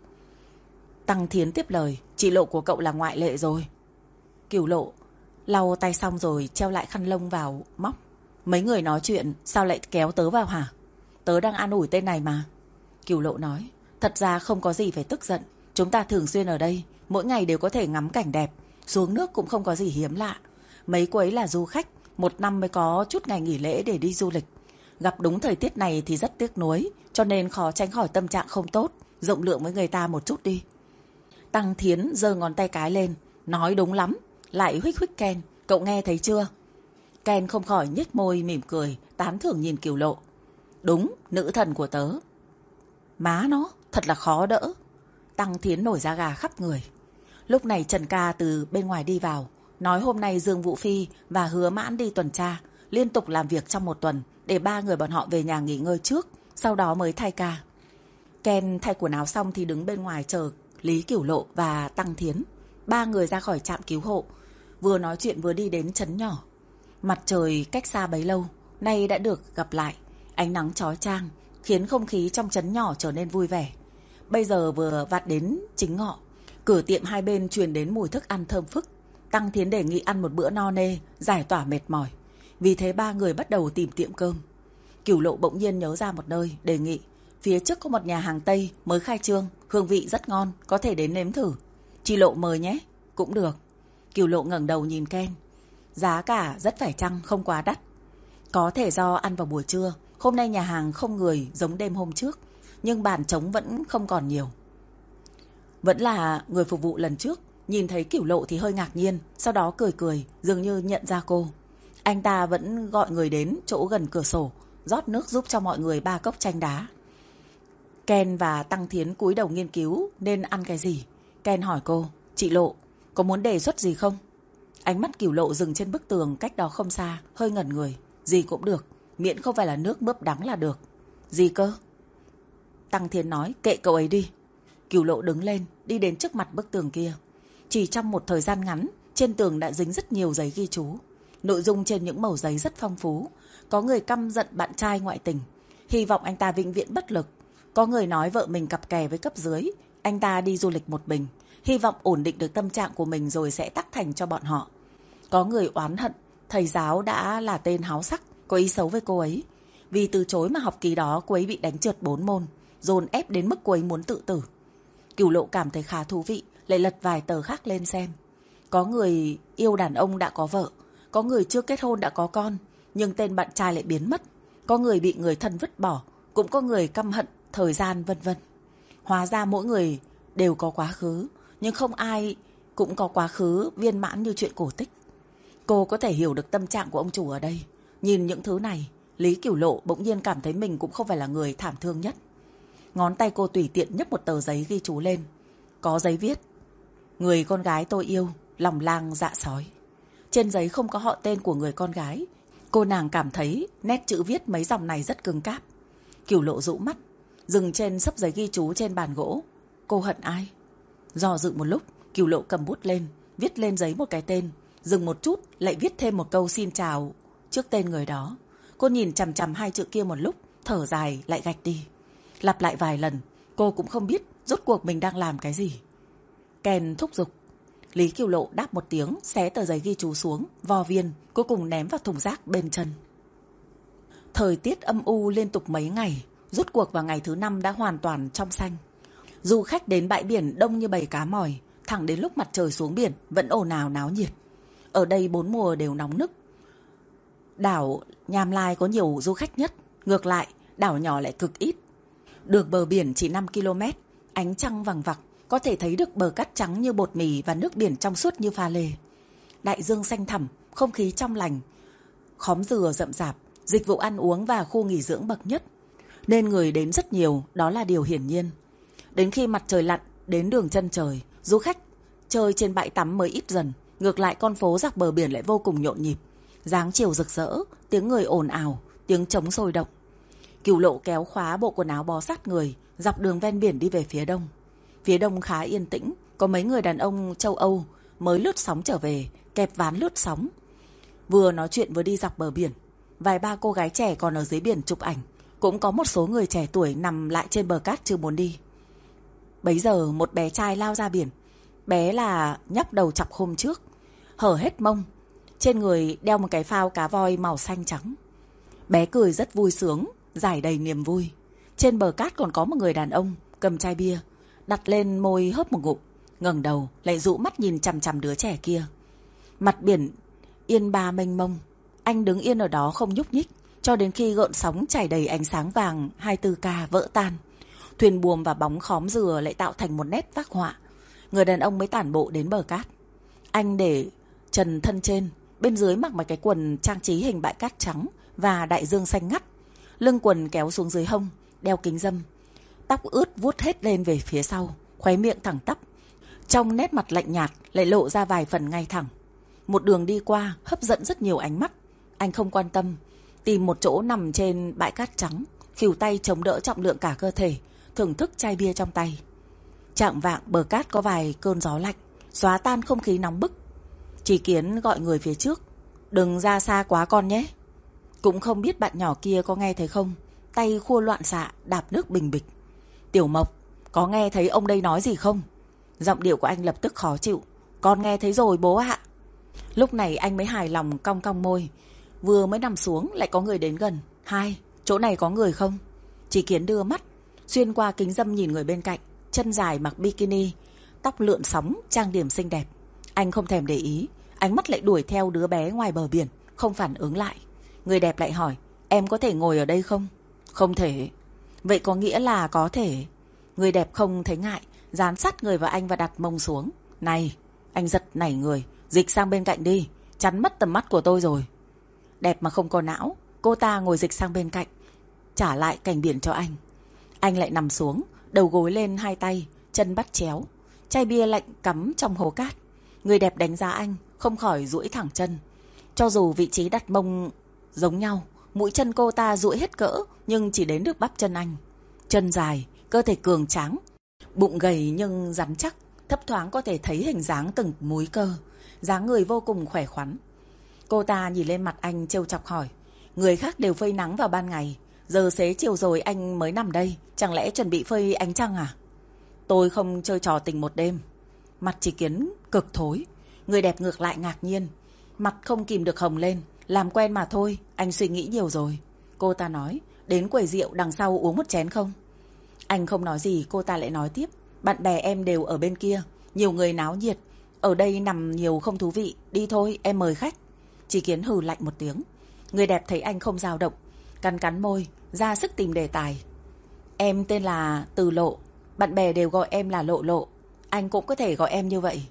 A: Tăng Thiến tiếp lời. Chị Lộ của cậu là ngoại lệ rồi. Cửu Lộ lau tay xong rồi treo lại khăn lông vào móc. Mấy người nói chuyện, sao lại kéo tớ vào hả? Tớ đang an ủi tên này mà. Cửu Lộ nói. Thật ra không có gì phải tức giận. Chúng ta thường xuyên ở đây, mỗi ngày đều có thể ngắm cảnh đẹp. Xuống nước cũng không có gì hiếm lạ. Mấy cô ấy là du khách, một năm mới có chút ngày nghỉ lễ để đi du lịch. Gặp đúng thời tiết này thì rất tiếc nuối, cho nên khó tránh khỏi tâm trạng không tốt. Rộng lượng với người ta một chút đi. Tăng Thiến giơ ngón tay cái lên. Nói đúng lắm. Lại huých huých Ken. Cậu nghe thấy chưa? Ken không khỏi nhếch môi mỉm cười, tán thưởng nhìn Cửu Lộ. Đúng, nữ thần của tớ. Má nó, thật là khó đỡ. Tăng Thiến nổi da gà khắp người. Lúc này Trần Ca từ bên ngoài đi vào, nói hôm nay Dương Vũ Phi và Hứa Mãn đi tuần tra, liên tục làm việc trong một tuần, để ba người bọn họ về nhà nghỉ ngơi trước, sau đó mới thay ca. Ken thay quần áo xong thì đứng bên ngoài chờ Lý Cửu Lộ và Tăng Thiến. Ba người ra khỏi trạm cứu hộ, vừa nói chuyện vừa đi đến trấn nhỏ. Mặt trời cách xa bấy lâu, nay đã được gặp lại. Ánh nắng chói chang khiến không khí trong trấn nhỏ trở nên vui vẻ. Bây giờ vừa vặt đến chính ngọ, cửa tiệm hai bên truyền đến mùi thức ăn thơm phức. Tăng Thiến đề nghị ăn một bữa no nê, giải tỏa mệt mỏi. Vì thế ba người bắt đầu tìm tiệm cơm. Cửu Lộ bỗng nhiên nhớ ra một nơi, đề nghị Phía trước có một nhà hàng Tây mới khai trương, hương vị rất ngon, có thể đến nếm thử. Chị Lộ mời nhé. Cũng được. Kiều Lộ ngẩng đầu nhìn Ken. Giá cả rất phải chăng, không quá đắt. Có thể do ăn vào buổi trưa, hôm nay nhà hàng không người giống đêm hôm trước, nhưng bàn trống vẫn không còn nhiều. Vẫn là người phục vụ lần trước, nhìn thấy Kiều Lộ thì hơi ngạc nhiên, sau đó cười cười, dường như nhận ra cô. Anh ta vẫn gọi người đến chỗ gần cửa sổ, rót nước giúp cho mọi người ba cốc chanh đá. Ken và Tăng Thiến cúi đầu nghiên cứu nên ăn cái gì. Ken hỏi cô, chị Lộ, có muốn đề xuất gì không? Ánh mắt Kiều Lộ dừng trên bức tường cách đó không xa, hơi ngẩn người. Gì cũng được, miễn không phải là nước mướp đắng là được. Gì cơ? Tăng Thiến nói, kệ cậu ấy đi. Kiều Lộ đứng lên, đi đến trước mặt bức tường kia. Chỉ trong một thời gian ngắn, trên tường đã dính rất nhiều giấy ghi chú. Nội dung trên những mẩu giấy rất phong phú. Có người căm giận bạn trai ngoại tình, hy vọng anh ta vĩnh viễn bất lực. Có người nói vợ mình cặp kè với cấp dưới, anh ta đi du lịch một mình, hy vọng ổn định được tâm trạng của mình rồi sẽ tắc thành cho bọn họ. Có người oán hận, thầy giáo đã là tên háo sắc, có ý xấu với cô ấy. Vì từ chối mà học kỳ đó cô ấy bị đánh trượt bốn môn, dồn ép đến mức cô ấy muốn tự tử. Kiều Lộ cảm thấy khá thú vị, lại lật vài tờ khác lên xem. Có người yêu đàn ông đã có vợ, có người chưa kết hôn đã có con, nhưng tên bạn trai lại biến mất. Có người bị người thân vứt bỏ, cũng có người căm hận thời gian, vân vân. Hóa ra mỗi người đều có quá khứ, nhưng không ai cũng có quá khứ viên mãn như chuyện cổ tích. Cô có thể hiểu được tâm trạng của ông chủ ở đây. Nhìn những thứ này, Lý Kiều Lộ bỗng nhiên cảm thấy mình cũng không phải là người thảm thương nhất. Ngón tay cô tùy tiện nhấc một tờ giấy ghi chú lên. Có giấy viết, người con gái tôi yêu, lòng lang dạ sói. Trên giấy không có họ tên của người con gái. Cô nàng cảm thấy nét chữ viết mấy dòng này rất cứng cáp. Kiều Lộ rũ mắt, dừng trên xấp giấy ghi chú trên bàn gỗ. Cô hận ai? Do dự một lúc, Kiều Lộ cầm bút lên, viết lên giấy một cái tên. Dừng một chút, lại viết thêm một câu xin chào trước tên người đó. Cô nhìn chằm chằm hai chữ kia một lúc, thở dài lại gạch đi. Lặp lại vài lần, cô cũng không biết rốt cuộc mình đang làm cái gì. Ken thúc giục. Lý Kiều Lộ đáp một tiếng, xé tờ giấy ghi chú xuống, vò viên, cuối cùng ném vào thùng rác bên chân. Thời tiết âm u liên tục mấy ngày, rốt cuộc vào ngày thứ năm đã hoàn toàn trong xanh. Du khách đến bãi biển đông như bầy cá mòi, thẳng đến lúc mặt trời xuống biển vẫn ồn ào náo nhiệt. Ở đây bốn mùa đều nóng nức. Đảo Nham Lai có nhiều du khách nhất, ngược lại đảo nhỏ lại cực ít. Đường bờ biển chỉ năm ki lô mét, ánh trăng vằng vặc, có thể thấy được bờ cát trắng như bột mì và nước biển trong suốt như pha lê. Đại dương xanh thẳm, không khí trong lành, khóm dừa rậm rạp, dịch vụ ăn uống và khu nghỉ dưỡng bậc nhất. Nên người đến rất nhiều, đó là điều hiển nhiên. Đến khi mặt trời lặn, đến đường chân trời, du khách chơi trên bãi tắm mới ít dần. Ngược lại con phố dọc bờ biển lại vô cùng nhộn nhịp. Dáng chiều rực rỡ, tiếng người ồn ào, tiếng trống sôi động. Kiều Lộ kéo khóa bộ quần áo bó sát người, dọc đường ven biển đi về phía đông. Phía đông khá yên tĩnh, có mấy người đàn ông châu Âu mới lướt sóng trở về, kẹp ván lướt sóng. Vừa nói chuyện vừa đi dọc bờ biển. Vài ba cô gái trẻ còn ở dưới biển chụp ảnh. Cũng có một số người trẻ tuổi nằm lại trên bờ cát chưa muốn đi. Bấy giờ một bé trai lao ra biển. Bé là nhóc đầu chọc hôm trước, hở hết mông, trên người đeo một cái phao cá voi màu xanh trắng. Bé cười rất vui sướng, rải đầy niềm vui. Trên bờ cát còn có một người đàn ông cầm chai bia, đặt lên môi hớp một ngụm, ngẩng đầu lại dụ mắt nhìn chằm chằm đứa trẻ kia. Mặt biển yên ba mênh mông, anh đứng yên ở đó không nhúc nhích cho đến khi gợn sóng chảy đầy ánh sáng vàng hai mươi tư ca vỡ tan. Thuyền buồm và bóng khóm dừa lại tạo thành một nét phác họa. Người đàn ông mới tản bộ đến bờ cát. Anh để trần thân trên, bên dưới mặc một cái quần trang trí hình bãi cát trắng và đại dương xanh ngắt. Lưng quần kéo xuống dưới hông, đeo kính râm. Tóc ướt vuốt hết lên về phía sau, khóe miệng thẳng tắp. Trong nét mặt lạnh nhạt lại lộ ra vài phần ngay thẳng. Một đường đi qua hấp dẫn rất nhiều ánh mắt. Anh không quan tâm, tìm một chỗ nằm trên bãi cát trắng, khỉu tay chống đỡ trọng lượng cả cơ thể, thưởng thức chai bia trong tay. Chạng vạng bờ cát có vài cơn gió lạnh, xóa tan không khí nóng bức. Chỉ Kiến gọi người phía trước, đừng ra xa quá con nhé. Cũng không biết bạn nhỏ kia có nghe thấy không, tay khua loạn xạ, đạp nước bình bịch. Tiểu Mộc, có nghe thấy ông đây nói gì không? Giọng điệu của anh lập tức khó chịu. Con nghe thấy rồi bố ạ. Lúc này anh mới hài lòng cong cong môi. Vừa mới nằm xuống lại có người đến gần. Hai, chỗ này có người không? Chỉ Kiến đưa mắt, xuyên qua kính râm nhìn người bên cạnh, chân dài mặc bikini, tóc lượn sóng, trang điểm xinh đẹp. Anh không thèm để ý, ánh mắt lại đuổi theo đứa bé ngoài bờ biển, không phản ứng lại. Người đẹp lại hỏi, em có thể ngồi ở đây không? Không thể. Vậy có nghĩa là có thể. Người đẹp không thấy ngại, dán sát người vào anh và đặt mông xuống. Này, anh giật nảy người, dịch sang bên cạnh đi, chắn mất tầm mắt của tôi rồi. Đẹp mà không có não, cô ta ngồi dịch sang bên cạnh, trả lại cảnh biển cho anh. Anh lại nằm xuống, đầu gối lên hai tay, chân bắt chéo, chai bia lạnh cắm trong hố cát. Người đẹp đánh giá anh, không khỏi duỗi thẳng chân. Cho dù vị trí đặt mông giống nhau, mũi chân cô ta duỗi hết cỡ, nhưng chỉ đến được bắp chân anh. Chân dài, cơ thể cường tráng, bụng gầy nhưng rắn chắc, thấp thoáng có thể thấy hình dáng từng múi cơ, dáng người vô cùng khỏe khoắn. Cô ta nhìn lên mặt anh trêu chọc hỏi, người khác đều phơi nắng vào ban ngày, giờ xế chiều rồi anh mới nằm đây, chẳng lẽ chuẩn bị phơi ánh trăng à? Tôi không chơi trò tình một đêm. Mặt Chỉ Kiến cực thối. Người đẹp ngược lại ngạc nhiên, mặt không kìm được hồng lên. Làm quen mà thôi, anh suy nghĩ nhiều rồi. Cô ta nói, đến quầy rượu đằng sau uống một chén không? Anh không nói gì, cô ta lại nói tiếp, bạn bè em đều ở bên kia, nhiều người náo nhiệt, ở đây nằm nhiều không thú vị, đi thôi, em mời khách. Chỉ Kiến hừ lạnh một tiếng. Người đẹp thấy anh không dao động, cắn cắn môi, ra sức tìm đề tài. Em tên là Từ Lộ, bạn bè đều gọi em là Lộ Lộ, anh cũng có thể gọi em như vậy.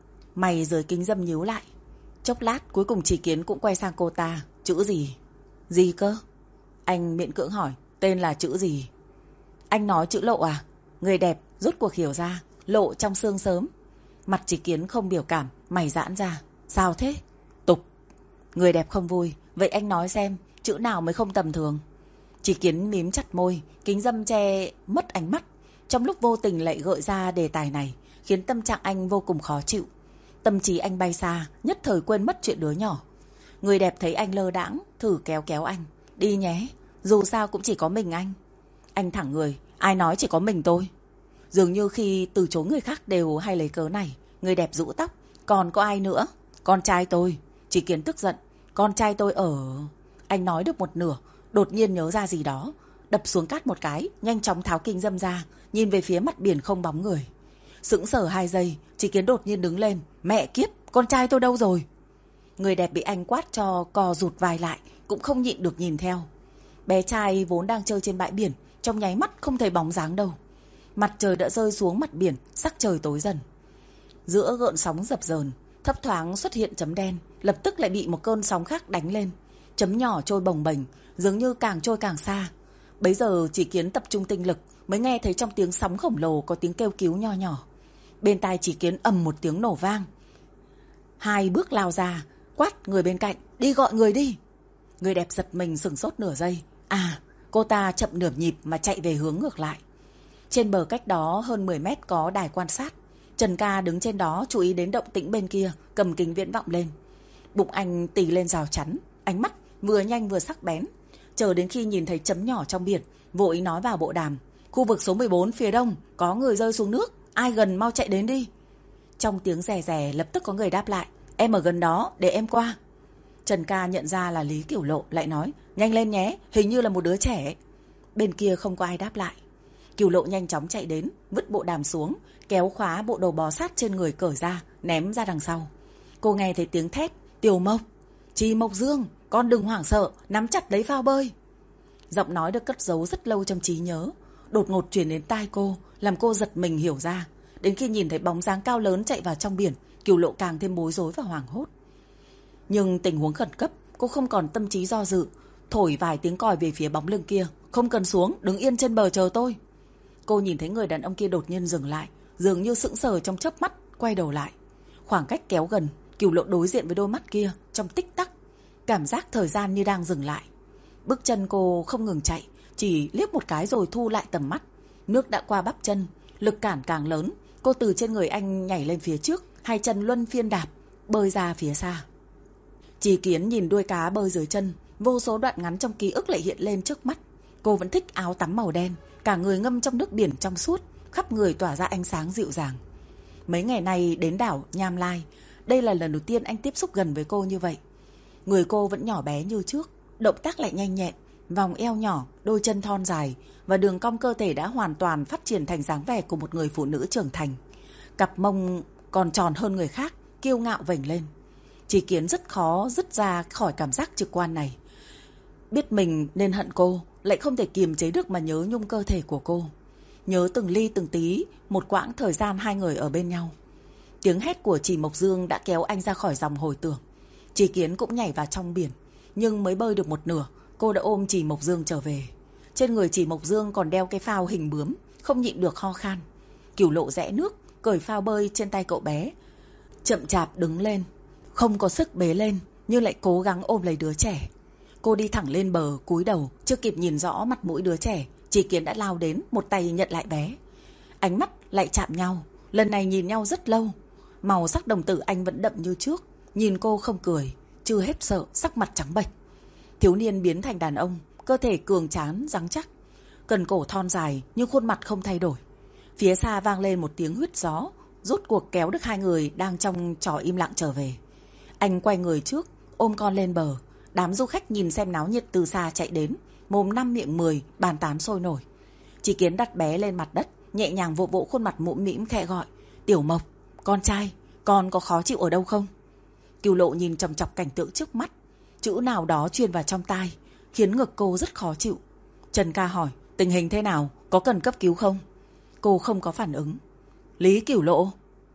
A: Mày dưới kính râm nhíu lại. Chốc lát cuối cùng Chỉ Kiến cũng quay sang cô ta. Chữ gì? Gì cơ? Anh miễn cưỡng hỏi, tên là chữ gì? Anh nói chữ Lộ à? Người đẹp rốt cuộc hiểu ra, lộ trong xương sớm. Mặt Chỉ Kiến không biểu cảm, mày giãn ra. Sao thế? Tục. Người đẹp không vui, vậy anh nói xem, chữ nào mới không tầm thường? Chỉ Kiến mím chặt môi, kính râm che mất ánh mắt. Trong lúc vô tình lại gợi ra đề tài này, khiến tâm trạng anh vô cùng khó chịu. Tâm trí anh bay xa, nhất thời quên mất chuyện đứa nhỏ. Người đẹp thấy anh lơ đãng, thử kéo kéo anh. Đi nhé, dù sao cũng chỉ có mình anh. Anh thẳng người, ai nói chỉ có mình tôi? Dường như khi từ chối người khác đều hay lấy cớ này. Người đẹp rũ tóc, còn có ai nữa? Con trai tôi. Chỉ Kiến tức giận, con trai tôi ở... Anh nói được một nửa, đột nhiên nhớ ra gì đó, đập xuống cát một cái, nhanh chóng tháo kính râm ra, nhìn về phía mặt biển không bóng người. Sững sờ hai giây, Chỉ Kiến đột nhiên đứng lên. Mẹ kiếp, con trai tôi đâu rồi? Người đẹp bị anh quát cho cò rụt vai lại, cũng không nhịn được nhìn theo. Bé trai vốn đang chơi trên bãi biển, trong nháy mắt không thấy bóng dáng đâu. Mặt trời đã rơi xuống mặt biển, sắc trời tối dần. Giữa gợn sóng dập dờn, thấp thoáng xuất hiện chấm đen, lập tức lại bị một cơn sóng khác đánh lên. Chấm nhỏ trôi bồng bềnh, dường như càng trôi càng xa. Bấy giờ Chỉ Kiến tập trung tinh lực, mới nghe thấy trong tiếng sóng khổng lồ có tiếng kêu cứu nho nhỏ. Bên tai Chỉ Kiến ầm một tiếng nổ vang. Hai bước lao ra, quát người bên cạnh, đi gọi người đi. Người đẹp giật mình sửng sốt nửa giây. À, cô ta chậm nửa nhịp mà chạy về hướng ngược lại. Trên bờ cách đó hơn mười mét có đài quan sát. Trần Ca đứng trên đó chú ý đến động tĩnh bên kia, cầm kính viễn vọng lên. Bụng anh tì lên rào chắn, ánh mắt vừa nhanh vừa sắc bén. Chờ đến khi nhìn thấy chấm nhỏ trong biển, vội nói vào bộ đàm. Khu vực số mười bốn phía đông, có người rơi xuống nước, ai gần mau chạy đến đi. Trong tiếng rè rè lập tức có người đáp lại. Em ở gần đó, để em qua. Trần Ca nhận ra là Lý Kiểu Lộ, lại nói, nhanh lên nhé, hình như là một đứa trẻ. Bên kia không có ai đáp lại. Kiểu Lộ nhanh chóng chạy đến, vứt bộ đàm xuống, kéo khóa bộ đồ bò sát trên người cởi ra, ném ra đằng sau. Cô nghe thấy tiếng thét, Tiểu Mộc, Chi Mộc Dương, con đừng hoảng sợ, nắm chặt lấy phao bơi. Giọng nói được cất giấu rất lâu trong trí nhớ, đột ngột truyền đến tai cô, làm cô giật mình hiểu ra. Đến khi nhìn thấy bóng dáng cao lớn chạy vào trong biển, Kiều Lộ càng thêm bối rối và hoảng hốt. Nhưng tình huống khẩn cấp, cô không còn tâm trí do dự, thổi vài tiếng còi về phía bóng lưng kia. Không cần xuống, đứng yên trên bờ chờ tôi. Cô nhìn thấy người đàn ông kia đột nhiên dừng lại, dường như sững sờ trong chớp mắt, quay đầu lại. Khoảng cách kéo gần, Kiều Lộ đối diện với đôi mắt kia trong tích tắc, cảm giác thời gian như đang dừng lại. Bước chân cô không ngừng chạy, chỉ liếc một cái rồi thu lại tầm mắt. Nước đã qua bắp chân, lực cản càng lớn. Cô từ trên người anh nhảy lên phía trước, hai chân luân phiên đạp, bơi ra phía xa. Chỉ Kiến nhìn đuôi cá bơi dưới chân, vô số đoạn ngắn trong ký ức lại hiện lên trước mắt. Cô vẫn thích áo tắm màu đen, cả người ngâm trong nước biển trong suốt, khắp người tỏa ra ánh sáng dịu dàng. Mấy ngày nay đến đảo Nham Lai, đây là lần đầu tiên anh tiếp xúc gần với cô như vậy. Người cô vẫn nhỏ bé như trước, động tác lại nhanh nhẹn, Vòng eo nhỏ, đôi chân thon dài và đường cong cơ thể đã hoàn toàn phát triển thành dáng vẻ của một người phụ nữ trưởng thành. Cặp mông còn tròn hơn người khác, kiêu ngạo vểnh lên. Chí Kiến rất khó dứt ra khỏi cảm giác trực quan này. Biết mình nên hận cô, lại không thể kiềm chế được mà nhớ nhung cơ thể của cô. Nhớ từng ly từng tí một quãng thời gian hai người ở bên nhau. Tiếng hét của Trì Mộc Dương đã kéo anh ra khỏi dòng hồi tưởng. Chí Kiến cũng nhảy vào trong biển, nhưng mới bơi được một nửa, cô đã ôm Trì Mộc Dương trở về. Trên người Trì Mộc Dương còn đeo cái phao hình bướm, không nhịn được ho khan. Cửu Lộ rẽ nước, cởi phao bơi trên tay cậu bé, chậm chạp đứng lên, không có sức bế lên, nhưng lại cố gắng ôm lấy đứa trẻ. Cô đi thẳng lên bờ, cúi đầu, chưa kịp nhìn rõ mặt mũi đứa trẻ, Chí Kiến đã lao đến, một tay nhận lại bé. Ánh mắt lại chạm nhau, lần này nhìn nhau rất lâu. Màu sắc đồng tử anh vẫn đậm như trước, nhìn cô không cười, chưa hết sợ, sắc mặt trắng bệch. Thiếu niên biến thành đàn ông, cơ thể cường tráng rắn chắc, cần cổ thon dài nhưng khuôn mặt không thay đổi. Phía xa vang lên một tiếng huýt gió, rốt cuộc kéo được hai người đang trong trò im lặng trở về. Anh quay người trước, ôm con lên bờ. Đám du khách nhìn xem náo nhiệt từ xa chạy đến, mồm năm miệng mười, bàn tán sôi nổi. Chí Kiến đặt bé lên mặt đất, nhẹ nhàng vỗ vỗ khuôn mặt mũm mĩm khẽ gọi: Tiểu Mộc, con trai, con có khó chịu ở đâu không? Cửu Lộ nhìn chằm chằm cảnh tượng trước mắt, chữ nào đó truyền vào trong tai, khiến ngực cô rất khó chịu. Trần Ca hỏi: tình hình thế nào, có cần cấp cứu không? Cô không có phản ứng. Lý Cửu Lộ: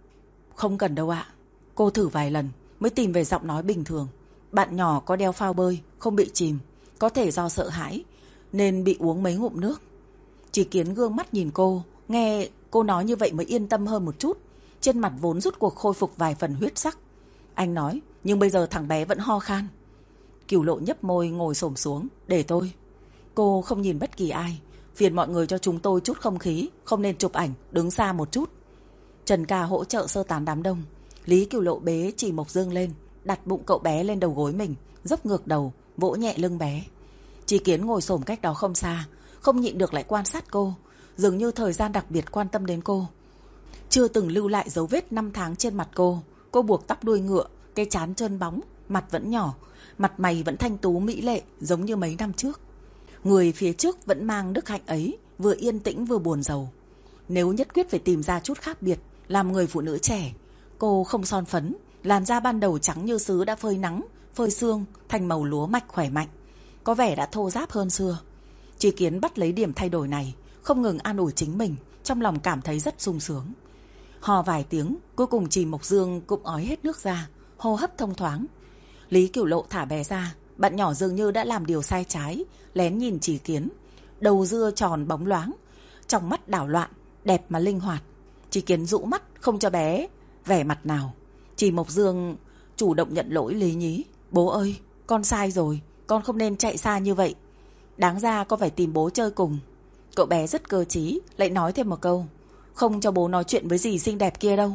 A: không cần đâu ạ. Cô thử vài lần mới tìm về giọng nói bình thường. Bạn nhỏ có đeo phao bơi, không bị chìm, có thể do sợ hãi nên bị uống mấy ngụm nước. Chí Kiến gương mắt nhìn cô, nghe cô nói như vậy mới yên tâm hơn một chút. Trên mặt vốn rút cuộc khôi phục vài phần huyết sắc. Anh nói: nhưng bây giờ thằng bé vẫn ho khan. Cửu Lộ nhấp môi ngồi xổm xuống: để tôi. Cô không nhìn bất kỳ ai, phiền mọi người cho chúng tôi chút không khí, không nên chụp ảnh, đứng xa một chút. Trần Ca hỗ trợ sơ tán đám đông. Lý Cửu Lộ bế Trì Mộc Dương lên, đặt bụng cậu bé lên đầu gối mình, dốc ngược đầu, vỗ nhẹ lưng bé. Chí Kiến ngồi xổm cách đó không xa, không nhịn được lại quan sát cô, dường như thời gian đặc biệt quan tâm đến cô. Chưa từng lưu lại dấu vết năm tháng trên mặt cô. Cô buộc tóc đuôi ngựa, cái trán trơn bóng, mặt vẫn nhỏ, mặt mày vẫn thanh tú mỹ lệ giống như mấy năm trước. Người phía trước vẫn mang đức hạnh ấy, vừa yên tĩnh vừa buồn rầu. Nếu nhất quyết phải tìm ra chút khác biệt, làm người phụ nữ trẻ, cô không son phấn, làn da ban đầu trắng như sứ đã phơi nắng, phơi sương thành màu lúa mạch khỏe mạnh, có vẻ đã thô ráp hơn xưa. Chí Kiến bắt lấy điểm thay đổi này, không ngừng an ủi chính mình, trong lòng cảm thấy rất sung sướng. Hò vài tiếng, cuối cùng Trì Mộc Dương cũng ói hết nước ra, hô hấp thông thoáng. Lý Cửu Lộ thả bé ra, bạn nhỏ dường như đã làm điều sai trái, lén nhìn Chí Kiến. Đầu dưa tròn bóng loáng, trong mắt đảo loạn, đẹp mà linh hoạt. Chí Kiến dụ mắt không cho bé vẻ mặt nào. Trì Mộc Dương chủ động nhận lỗi lý nhí: bố ơi, con sai rồi, con không nên chạy xa như vậy. Đáng ra con phải tìm bố chơi cùng. Cậu bé rất cơ trí, lại nói thêm một câu: không cho bố nói chuyện với dì xinh đẹp kia đâu.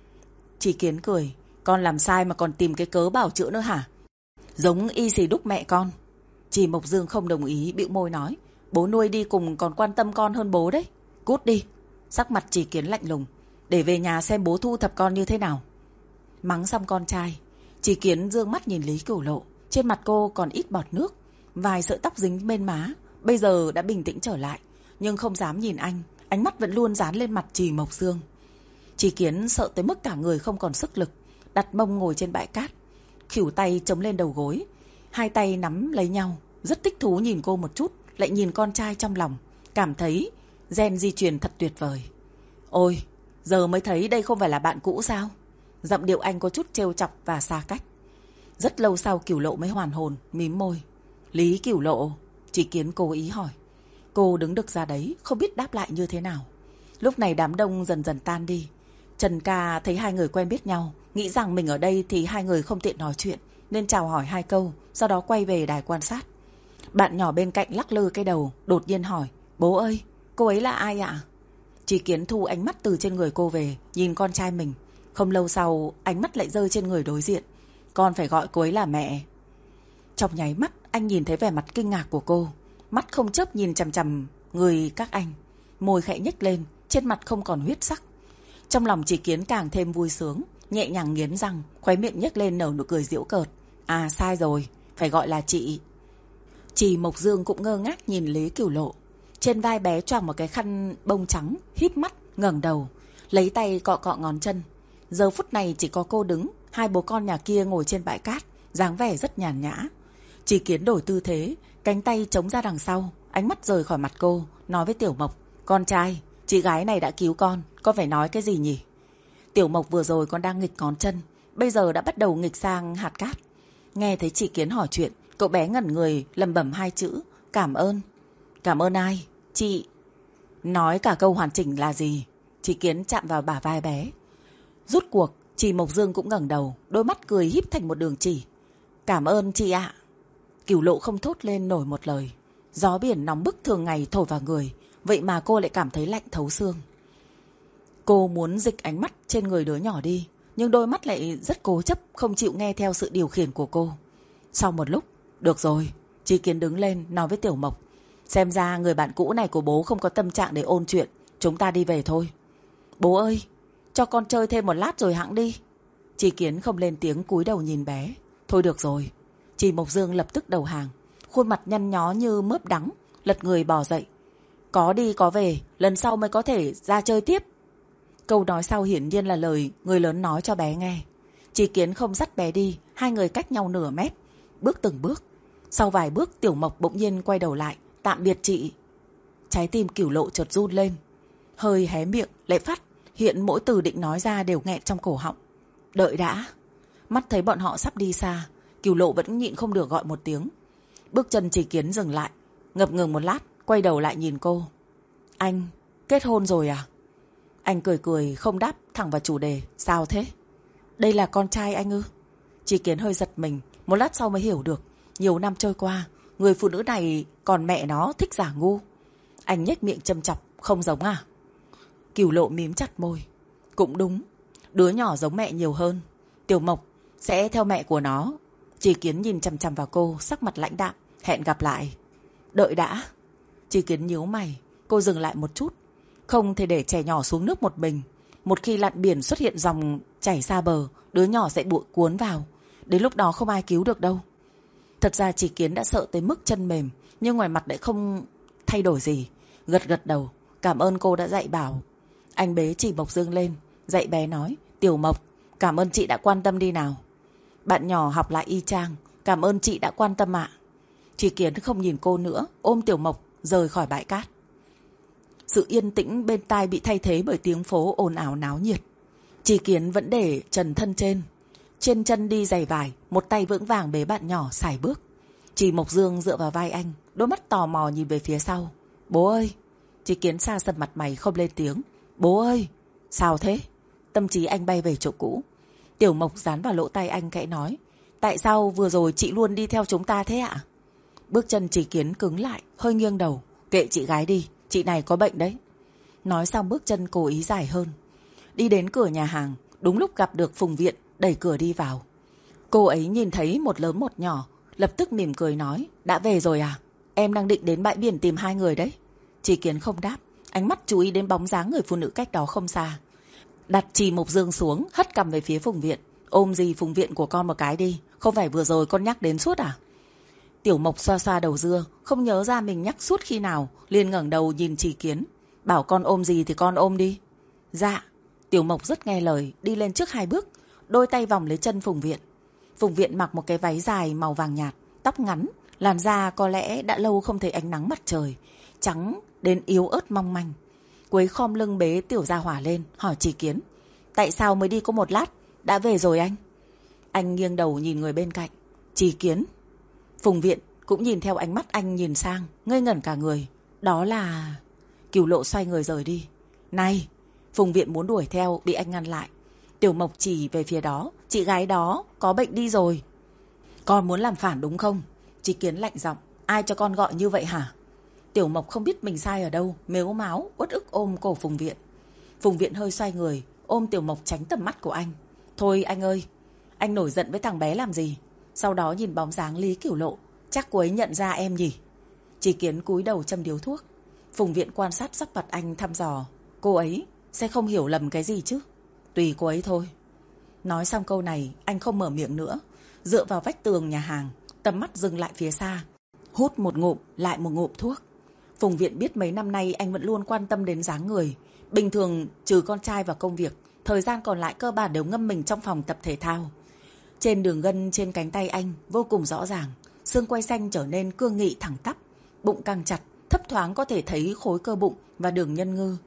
A: Chí Kiến cười: con làm sai mà còn tìm cái cớ bảo chữa nữa hả? Giống y xì đúc mẹ con. Trì Mộc Dương không đồng ý, bĩu môi nói: bố nuôi đi cùng còn quan tâm con hơn bố đấy. Cút đi. Sắc mặt Chí Kiến lạnh lùng: để về nhà xem bố thu thập con như thế nào. Mắng xong con trai, Chí Kiến dương mắt nhìn Lý Cửu Lộ. Trên mặt cô còn ít bọt nước, vài sợi tóc dính bên má, bây giờ đã bình tĩnh trở lại, nhưng không dám nhìn anh, ánh mắt vẫn luôn dán lên mặt Trì Mộc Dương. Chí Kiến sợ tới mức cả người không còn sức lực, đặt mông ngồi trên bãi cát, khuỷu tay chống lên đầu gối, hai tay nắm lấy nhau, rất thích thú nhìn cô một chút, lại nhìn con trai trong lòng, cảm thấy gen di truyền thật tuyệt vời. Ôi, giờ mới thấy đây không phải là bạn cũ sao? Giọng điệu anh có chút trêu chọc và xa cách. Rất lâu sau Cửu Lộ mới hoàn hồn, mím môi. Lý Cửu Lộ? Chí Kiến cố ý hỏi. Cô đứng đực ra đấy, không biết đáp lại như thế nào. Lúc này đám đông dần dần tan đi. Trần Ca thấy hai người quen biết nhau, nghĩ rằng mình ở đây thì hai người không tiện nói chuyện, nên chào hỏi hai câu, sau đó quay về đài quan sát. Bạn nhỏ bên cạnh lắc lư cái đầu, đột nhiên hỏi: bố ơi, cô ấy là ai ạ? Chí Kiến thu ánh mắt từ trên người cô về, nhìn con trai mình. Không lâu sau, ánh mắt lại rơi trên người đối diện. Con phải gọi cô ấy là mẹ. Trong nháy mắt, anh nhìn thấy vẻ mặt kinh ngạc của cô, mắt không chớp nhìn chằm chằm người các anh, môi khẽ nhếch lên, trên mặt không còn huyết sắc. Trong lòng Chí Kiến càng thêm vui sướng, nhẹ nhàng nghiến răng, khóe miệng nhếch lên nở nụ cười giễu cợt. À sai rồi, phải gọi là chị. Chỉ Mộc Dương cũng ngơ ngác nhìn Lý Cửu Lộ. Trên vai bé choàng một cái khăn bông trắng, híp mắt, ngẩng đầu, lấy tay cọ cọ ngón chân. Giờ phút này chỉ có cô đứng, hai bố con nhà kia ngồi trên bãi cát, dáng vẻ rất nhàn nhã. Chỉ Kiến đổi tư thế, cánh tay chống ra đằng sau, ánh mắt rời khỏi mặt cô, nói với Tiểu Mộc: "Con trai, chị gái này đã cứu con, con phải nói cái gì nhỉ?" Tiểu Mộc vừa rồi còn đang nghịch ngón chân, bây giờ đã bắt đầu nghịch sang hạt cát. Nghe thấy Chỉ Kiến hỏi chuyện, cậu bé ngẩn người lẩm bẩm hai chữ: "Cảm ơn." "Cảm ơn ai? Chị..." Nói cả câu hoàn chỉnh là gì? Chỉ Kiến chạm vào bả vai bé. Rút cuộc, Chỉ Mộc Dương cũng ngẩng đầu, đôi mắt cười híp thành một đường chỉ. "Cảm ơn chị ạ." Cửu Lộ không thốt lên nổi một lời. Gió biển nóng bức thường ngày thổi vào người, vậy mà cô lại cảm thấy lạnh thấu xương. Cô muốn dịch ánh mắt trên người đứa nhỏ đi, nhưng đôi mắt lại rất cố chấp, không chịu nghe theo sự điều khiển của cô. Sau một lúc: "Được rồi." Chỉ Kiến đứng lên nói với Tiểu Mộc: "Xem ra người bạn cũ này của bố không có tâm trạng để ôn chuyện, chúng ta đi về thôi." "Bố ơi, cho con chơi thêm một lát rồi hẵng đi." Chỉ Kiến không lên tiếng, cúi đầu nhìn bé. "Thôi được rồi." Chỉ Mộc Dương lập tức đầu hàng, khuôn mặt nhăn nhó như mướp đắng, lật người bò dậy. "Có đi có về, lần sau mới có thể ra chơi tiếp." Câu nói sau hiển nhiên là lời người lớn nói cho bé nghe. Chỉ Kiến không dắt bé đi, hai người cách nhau nửa mét, bước từng bước. Sau vài bước, Tiểu Mộc bỗng nhiên quay đầu lại: "Tạm biệt chị." Trái tim Cửu Lộ chợt run lên, hơi hé miệng lại phát hiện mỗi từ định nói ra đều nghẹn trong cổ họng. "Đợi đã." Mắt thấy bọn họ sắp đi xa, Cửu Lộ vẫn nhịn không được gọi một tiếng. Bước chân Chỉ Kiến dừng lại, ngập ngừng một lát, quay đầu lại nhìn cô. "Anh kết hôn rồi à?" Anh cười cười không đáp, thẳng vào chủ đề: "Sao thế? Đây là con trai anh ư?" Chỉ Kiến hơi giật mình, một lát sau mới hiểu được. Nhiều năm trôi qua, người phụ nữ này còn mẹ nó thích giả ngu. Anh nhếch miệng châm chọc: "Không giống à?" Cửu Lộ mím chặt môi. Cũng đúng, đứa nhỏ giống mẹ nhiều hơn. Tiểu Mộc sẽ theo mẹ của nó. Chỉ Kiến nhìn chằm chằm vào cô, sắc mặt lãnh đạm: "Hẹn gặp lại." "Đợi đã." Chỉ Kiến nhíu mày. Cô dừng lại một chút. Không thể để trẻ nhỏ xuống nước một mình. Một khi lặn biển xuất hiện dòng chảy xa bờ, đứa nhỏ sẽ bị cuốn vào. Đến lúc đó không ai cứu được đâu. Thật ra Chỉ Kiến đã sợ tới mức chân mềm, nhưng ngoài mặt lại không thay đổi gì. Gật gật đầu: "Cảm ơn cô đã dạy bảo." Anh bế Chỉ Mộc Dương lên, dạy bé nói: "Tiểu Mộc, cảm ơn chị đã quan tâm đi nào." Bạn nhỏ học lại y chang: "Cảm ơn chị đã quan tâm ạ." Chỉ Kiến không nhìn cô nữa, ôm Tiểu Mộc rời khỏi bãi cát. Sự yên tĩnh bên tai bị thay thế bởi tiếng phố ồn ào náo nhiệt. Chỉ Kiến vẫn để trần thân trên, trên chân đi giày vải, một tay vững vàng bế bạn nhỏ sải bước. Chỉ Mộc Dương dựa vào vai anh, đôi mắt tò mò nhìn về phía sau. "Bố ơi." Chỉ Kiến xa sầm mặt mày không lên tiếng. "Bố ơi." "Sao thế?" Tâm trí anh bay về chỗ cũ. Tiểu Mộc dán vào lỗ tai anh khẽ nói: "Tại sao vừa rồi chị luôn đi theo chúng ta thế ạ?" Bước chân Chỉ Kiến cứng lại, hơi nghiêng đầu: "Kệ chị gái đi, chị này có bệnh đấy." Nói xong bước chân cố ý dài hơn. Đi đến cửa nhà hàng, đúng lúc gặp được Phùng Viện đẩy cửa đi vào. Cô ấy nhìn thấy một lớn một nhỏ, lập tức mỉm cười nói: "Đã về rồi à? Em đang định đến bãi biển tìm hai người đấy." Chỉ Kiến không đáp, ánh mắt chú ý đến bóng dáng người phụ nữ cách đó không xa. Đặt Chỉ Mộc Dương xuống, hất cằm về phía Phùng Viện: "Ôm gì Phùng Viện của con một cái đi, không phải vừa rồi con nhắc đến suốt à?" Tiểu Mộc xoa xoa đầu dưa, không nhớ ra mình nhắc suốt khi nào, liền ngẩng đầu nhìn Chỉ Kiến: "Bảo con ôm gì thì con ôm đi." "Dạ." Tiểu Mộc rất nghe lời, đi lên trước hai bước, đôi tay vòng lấy chân Phùng Viện. Phùng Viện mặc một cái váy dài màu vàng nhạt, tóc ngắn, làn da có lẽ đã lâu không thấy ánh nắng mặt trời, trắng đến yếu ớt mong manh. Cô ấy khom lưng bế tiểu gia hỏa lên, hỏi Chỉ Kiến: "Tại sao mới đi có một lát, đã về rồi anh?" Anh nghiêng đầu nhìn người bên cạnh. "Chỉ Kiến." Phùng Viện cũng nhìn theo ánh mắt anh nhìn sang, ngây ngẩn cả người. "Đó là..." Cửu Lộ xoay người rời đi. "Này!" Phùng Viện muốn đuổi theo, bị anh ngăn lại. Tiểu Mộc chỉ về phía đó: "Chị gái đó có bệnh đi rồi." "Con muốn làm phản đúng không?" Chỉ Kiến lạnh giọng: "Ai cho con gọi như vậy hả?" Tiểu Mộc không biết mình sai ở đâu, mếu máo uất ức ôm cổ Phùng Viện. Phùng Viện hơi xoay người, ôm Tiểu Mộc tránh tầm mắt của anh. "Thôi anh ơi, anh nổi giận với thằng bé làm gì?" Sau đó nhìn bóng dáng Lý Cửu Lộ: "Chắc cô ấy nhận ra em nhỉ?" Chỉ Kiến cúi đầu châm điếu thuốc. Phùng Viện quan sát sắc mặt anh thăm dò: "Cô ấy sẽ không hiểu lầm cái gì chứ?" "Tùy cô ấy thôi." Nói xong câu này, anh không mở miệng nữa, dựa vào vách tường nhà hàng, tầm mắt dừng lại phía xa. hút một ngụm lại một ngụm thuốc. Phùng Viện biết mấy năm nay anh vẫn luôn quan tâm đến dáng người. Bình thường trừ con trai và công việc, thời gian còn lại cơ bản đều ngâm mình trong phòng tập thể thao. Trên đường gân trên cánh tay anh vô cùng rõ ràng, xương quai xanh trở nên cương nghị thẳng tắp, bụng càng chặt, thấp thoáng có thể thấy khối cơ bụng và đường nhân ngư.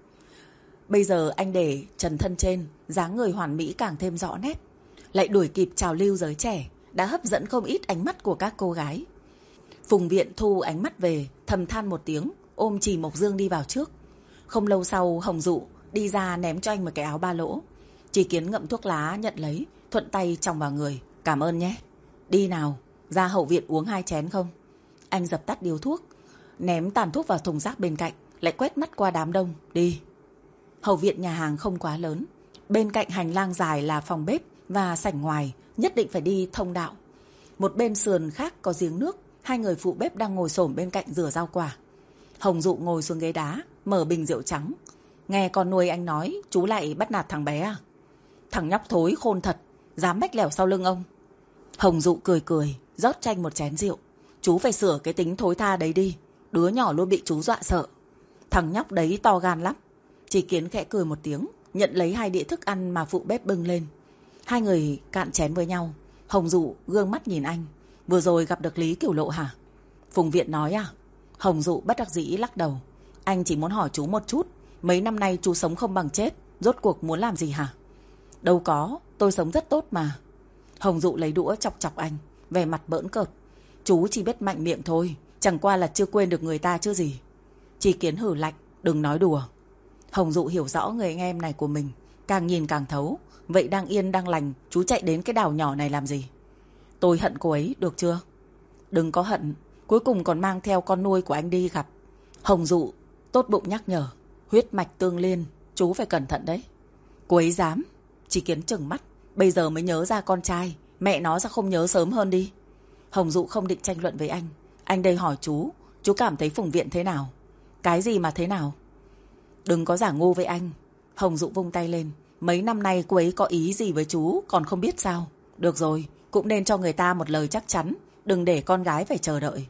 A: Bây giờ anh để trần thân trên, dáng người hoàn mỹ càng thêm rõ nét, lại đuổi kịp trào lưu giới trẻ, đã hấp dẫn không ít ánh mắt của các cô gái. Phùng Viện thu ánh mắt về, thầm than một tiếng, ôm Trì Mộc Dương đi vào trước. Không lâu sau, Hồng Dụ đi ra ném cho anh một cái áo ba lỗ. Chỉ Kiến ngậm thuốc lá nhận lấy, thuận tay chòng vào người. Cảm ơn nhé. Đi nào, ra hậu viện uống hai chén không? Anh dập tắt điếu thuốc, ném tàn thuốc vào thùng rác bên cạnh, lại quét mắt qua đám đông. Đi. Hậu viện nhà hàng không quá lớn. Bên cạnh hành lang dài là phòng bếp và sảnh ngoài, nhất định phải đi thông đạo. Một bên sườn khác có giếng nước, hai người phụ bếp đang ngồi xổm bên cạnh rửa rau quả. Hồng Dụ ngồi xuống ghế đá, mở bình rượu trắng. Nghe con nuôi anh nói, chú lại bắt nạt thằng bé à? Thằng nhóc thối khôn thật, dám mách lẻo sau lưng ông. Hồng Dụ cười cười, rót cho anh một chén rượu. Chú phải sửa cái tính thối tha đấy đi, đứa nhỏ luôn bị chú dọa sợ. Thằng nhóc đấy to gan lắm. Chỉ Kiến khẽ cười một tiếng, nhận lấy hai đĩa thức ăn mà phụ bếp bưng lên. Hai người cạn chén với nhau. Hồng Dụ gương mắt nhìn anh. Vừa rồi gặp được Lý Kiểu Lộ hả? Phùng Viện nói à? Hồng Dụ bất đắc dĩ lắc đầu. Anh chỉ muốn hỏi chú một chút, mấy năm nay chú sống không bằng chết, rốt cuộc muốn làm gì hả? Đâu có, tôi sống rất tốt mà. Hồng Dụ lấy đũa chọc chọc anh, vẻ mặt bỡn cợt. Chú chỉ biết mạnh miệng thôi, chẳng qua là chưa quên được người ta chứ gì. Chỉ Kiến hử lạnh, đừng nói đùa. Hồng Dụ hiểu rõ người anh em này của mình, càng nhìn càng thấu. Vậy đang yên đang lành, chú chạy đến cái đảo nhỏ này làm gì? Tôi hận cô ấy, được chưa? Đừng có hận, cuối cùng còn mang theo con nuôi của anh đi gặp. Hồng Dụ tốt bụng nhắc nhở. Huyết mạch tương liên, chú phải cẩn thận đấy. Cô ấy dám. Chỉ Kiến trừng mắt, bây giờ mới nhớ ra con trai, mẹ nó sao không nhớ sớm hơn đi. Hồng Dụ không định tranh luận với anh. Anh đây hỏi chú, chú cảm thấy Phùng Viện thế nào? Cái gì mà thế nào? Đừng có giả ngu với anh. Hồng Dụ vung tay lên. Mấy năm nay cô ấy có ý gì với chú còn không biết sao? Được rồi, cũng nên cho người ta một lời chắc chắn, đừng để con gái phải chờ đợi.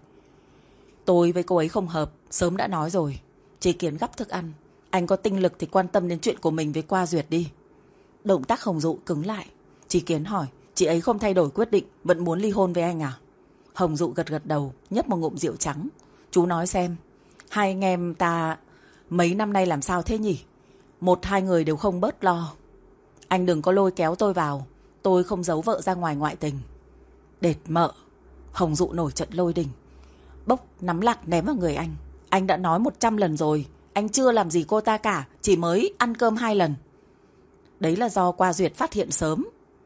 A: Tôi với cô ấy không hợp, sớm đã nói rồi. Chỉ Kiến gắp thức ăn. Anh có tinh lực thì quan tâm đến chuyện của mình với Qua Duyệt đi. Động tác Hồng Dụ cứng lại. Chỉ Kiến hỏi, chị ấy không thay đổi quyết định, vẫn muốn ly hôn với anh à? Hồng Dụ gật gật đầu, nhấp một ngụm rượu trắng. Chú nói xem, hai anh em ta mấy năm nay làm sao thế nhỉ? Một hai người đều không bớt lo. Anh đừng có lôi kéo tôi vào, tôi không giấu vợ ra ngoài ngoại tình. Đệt mợ. Hồng Dụ nổi trận lôi đình, bốc nắm lạc ném vào người anh. Anh đã nói một trăm lần rồi, anh chưa làm gì cô ta cả, chỉ mới ăn cơm hai lần. Đấy là do Qua Duyệt phát hiện sớm.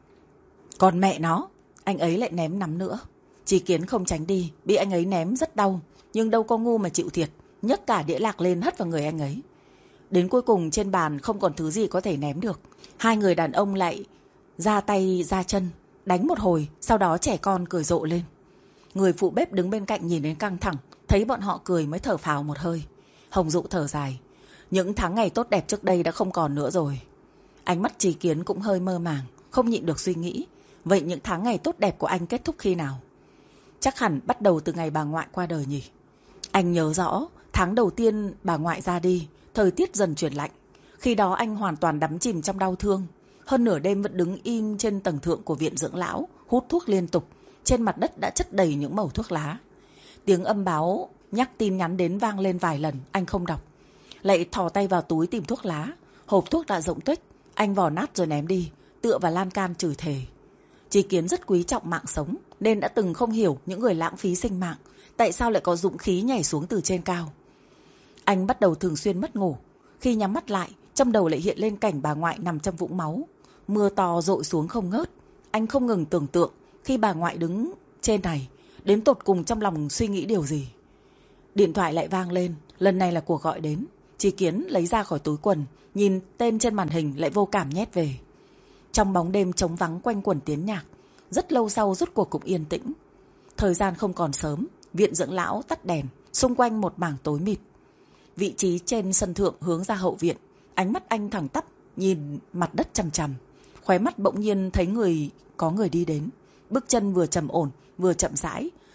A: Còn mẹ nó, anh ấy lại ném nắm nữa. Chỉ Kiến không tránh đi, bị anh ấy ném rất đau, nhưng đâu có ngu mà chịu thiệt, nhấc cả đĩa lạc lên hất vào người anh ấy. Đến cuối cùng trên bàn không còn thứ gì có thể ném được. Hai người đàn ông lại ra tay ra chân, đánh một hồi, sau đó trẻ con cười rộ lên. Người phụ bếp đứng bên cạnh nhìn đến căng thẳng, thấy bọn họ cười mới thở phào một hơi. Hồng Dụ thở dài. Những tháng ngày tốt đẹp trước đây đã không còn nữa rồi. Ánh mắt Chỉ Kiến cũng hơi mơ màng, không nhịn được suy nghĩ. Vậy những tháng ngày tốt đẹp của anh kết thúc khi nào? Chắc hẳn bắt đầu từ ngày bà ngoại qua đời nhỉ. Anh nhớ rõ, tháng đầu tiên bà ngoại ra đi, thời tiết dần chuyển lạnh. Khi đó anh hoàn toàn đắm chìm trong đau thương. Hơn nửa đêm vẫn đứng im trên tầng thượng của viện dưỡng lão, hút thuốc liên tục. Trên mặt đất đã chất đầy những mẩu thuốc lá. Tiếng âm báo nhắc tin nhắn đến vang lên vài lần, anh không đọc. Lại thò tay vào túi tìm thuốc lá. Hộp thuốc đã rỗng tuếch, anh vò nát rồi ném đi, tựa vào lan can chửi thề. Chỉ Kiến rất quý trọng mạng sống, nên đã từng không hiểu những người lãng phí sinh mạng tại sao lại có dũng khí nhảy xuống từ trên cao. Anh bắt đầu thường xuyên mất ngủ. Khi nhắm mắt lại, trong đầu lại hiện lên cảnh bà ngoại nằm trong vũng máu. Mưa to dội xuống không ngớt. Anh không ngừng tưởng tượng khi bà ngoại đứng trên này, đến tột cùng trong lòng suy nghĩ điều gì. Điện thoại lại vang lên, lần này là cuộc gọi đến. Chỉ Kiến lấy ra khỏi túi quần, nhìn tên trên màn hình lại vô cảm nhét về. Trong bóng đêm trống vắng quanh quẩn tiếng nhạc, rất lâu sau rốt cuộc cũng yên tĩnh. Thời gian không còn sớm, viện dưỡng lão tắt đèn, xung quanh một mảng tối mịt. Vị trí trên sân thượng hướng ra hậu viện, ánh mắt anh thẳng tắp nhìn mặt đất chằm chằm. Khóe mắt bỗng nhiên thấy người có người đi đến. Bước chân vừa trầm ổn vừa chậm rãi,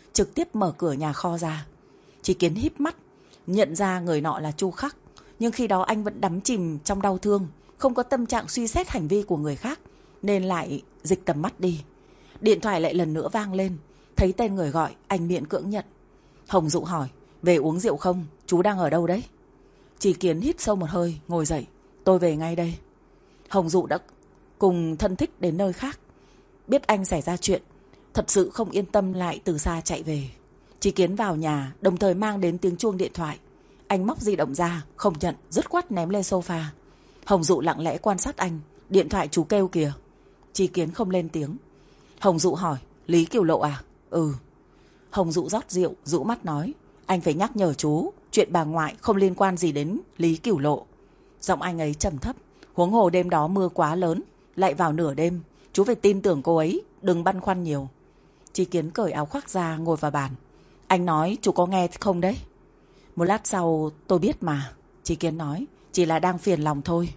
A: trực tiếp mở cửa nhà kho ra. Chí Kiến híp mắt, nhận ra người nọ là Chu Khắc, nhưng khi đó anh vẫn đắm chìm trong đau thương, không có tâm trạng suy xét hành vi của người khác, nên lại dịch tầm mắt đi. Điện thoại lại lần nữa vang lên, thấy tên người gọi, anh miễn cưỡng nhận. Hồng Dụ hỏi, về uống rượu không? Chú đang ở đâu đấy? Chí Kiến hít sâu một hơi, ngồi dậy, tôi về ngay đây. Hồng Dụ đã cùng thân thích đến nơi khác, biết anh xảy ra chuyện, thật sự không yên tâm lại từ xa chạy về. Chí Kiến vào nhà, đồng thời mang đến tiếng chuông điện thoại. Anh móc di động ra, không nhận, dứt khoát ném lên sofa. Hồng Dụ lặng lẽ quan sát anh, điện thoại chú kêu kìa. Chí Kiến không lên tiếng. Hồng Dụ hỏi, Lý Cửu Lộ à? Ừ. Hồng Dụ rót rượu, rũ mắt nói, anh phải nhắc nhở chú, chuyện bà ngoại không liên quan gì đến Lý Cửu Lộ. Giọng anh ấy trầm thấp, huống hồ đêm đó mưa quá lớn, lại vào nửa đêm, chú phải tin tưởng cô ấy, đừng băn khoăn nhiều. Chí Kiến cởi áo khoác ra, ngồi vào bàn. Anh nói chú có nghe không đấy? Một lát sau, tôi biết mà. Chí Kiến nói, chỉ là đang phiền lòng thôi.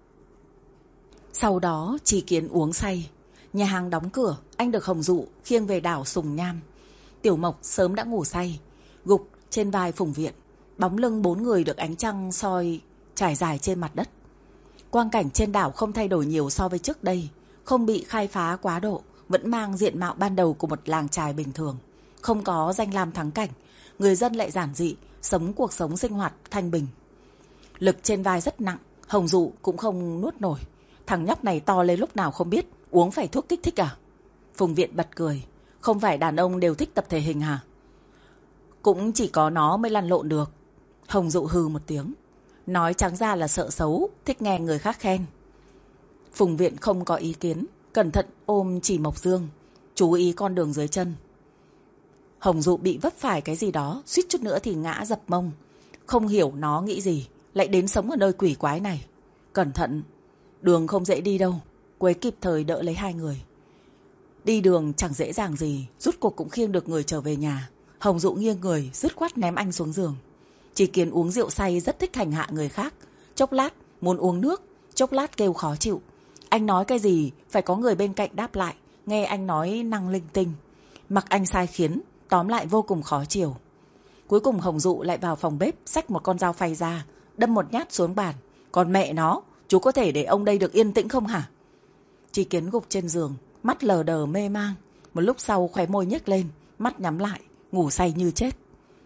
A: Sau đó Chí Kiến uống say. Nhà hàng đóng cửa, anh được Hồng Dụ khiêng về đảo Sùng Nham. Tiểu Mộc sớm đã ngủ say, gục trên vai Phùng Viện. Bóng lưng bốn người được ánh trăng soi trải dài trên mặt đất. Quang cảnh trên đảo không thay đổi nhiều so với trước đây, không bị khai phá quá độ, vẫn mang diện mạo ban đầu của một làng chài bình thường. Không có danh lam thắng cảnh, người dân lại giản dị, sống cuộc sống sinh hoạt thanh bình. Lực trên vai rất nặng, Hồng Dụ cũng không nuốt nổi. Thằng nhóc này to lên lúc nào không biết, uống phải thuốc kích thích à? Phùng Viện bật cười, không phải đàn ông đều thích tập thể hình hả? Cũng chỉ có nó mới lăn lộn được. Hồng Dụ hừ một tiếng, nói trắng ra là sợ xấu, thích nghe người khác khen. Phùng Viện không có ý kiến, cẩn thận ôm Chỉ Mộc Dương, chú ý con đường dưới chân. Hồng Dụ bị vấp phải cái gì đó, suýt chút nữa thì ngã dập mông. Không hiểu nó nghĩ gì, lại đến sống ở nơi quỷ quái này. Cẩn thận, đường không dễ đi đâu. Cô ấy kịp thời đỡ lấy hai người. Đi đường chẳng dễ dàng gì, rút cuộc cũng khiêng được người trở về nhà. Hồng Dụ nghiêng người, dứt khoát ném anh xuống giường. Chí Kiến uống rượu say rất thích hành hạ người khác. Chốc lát muốn uống nước, chốc lát kêu khó chịu. Anh nói cái gì phải có người bên cạnh đáp lại. Nghe anh nói năng linh tinh, mặc anh sai khiến, tóm lại vô cùng khó chịu. Cuối cùng Hồng Dụ lại vào phòng bếp, xách một con dao phay ra, đâm một nhát xuống bàn. Còn mẹ nó, chú có thể để ông đây được yên tĩnh không hả? Chí Kiến gục trên giường, mắt lờ đờ mê mang. Một lúc sau khóe môi nhếch lên, mắt nhắm lại, ngủ say như chết.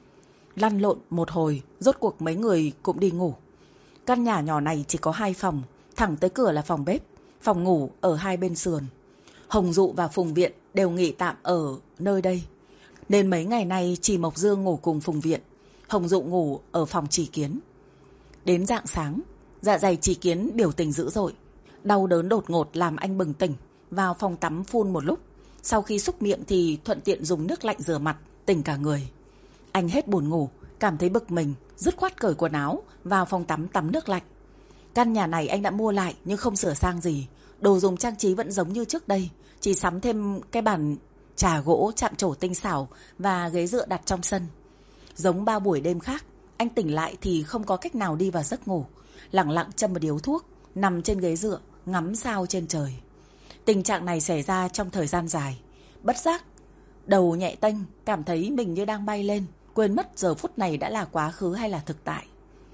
A: Lăn lộn một hồi, rốt cuộc mấy người cũng đi ngủ. Căn nhà nhỏ này chỉ có hai phòng, thẳng tới cửa là phòng bếp, phòng ngủ ở hai bên sườn. Hồng Dụ và Phùng Viện đều nghỉ tạm ở nơi đây, nên mấy ngày nay Chỉ Mộc Dương ngủ cùng Phùng Viện, Hồng Dụ ngủ ở phòng Chí Kiến. Đến rạng sáng, dạ dày Chí Kiến biểu tình dữ dội, đau đớn đột ngột làm anh bừng tỉnh, vào phòng tắm phun một lúc. Sau khi xúc miệng thì thuận tiện dùng nước lạnh rửa mặt, tỉnh cả người. Anh hết buồn ngủ, cảm thấy bực mình, dứt khoát cởi quần áo, vào phòng tắm tắm nước lạnh. Căn nhà này anh đã mua lại nhưng không sửa sang gì, đồ dùng trang trí vẫn giống như trước đây, chỉ sắm thêm cái bàn trà gỗ chạm trổ tinh xảo và ghế dựa đặt trong sân. Giống bao buổi đêm khác, anh tỉnh lại thì không có cách nào đi vào giấc ngủ, lặng lặng châm một điếu thuốc, nằm trên ghế dựa, ngắm sao trên trời. Tình trạng này xảy ra trong thời gian dài, bất giác đầu nhẹ tênh, cảm thấy mình như đang bay lên, quên mất giờ phút này đã là quá khứ hay là thực tại.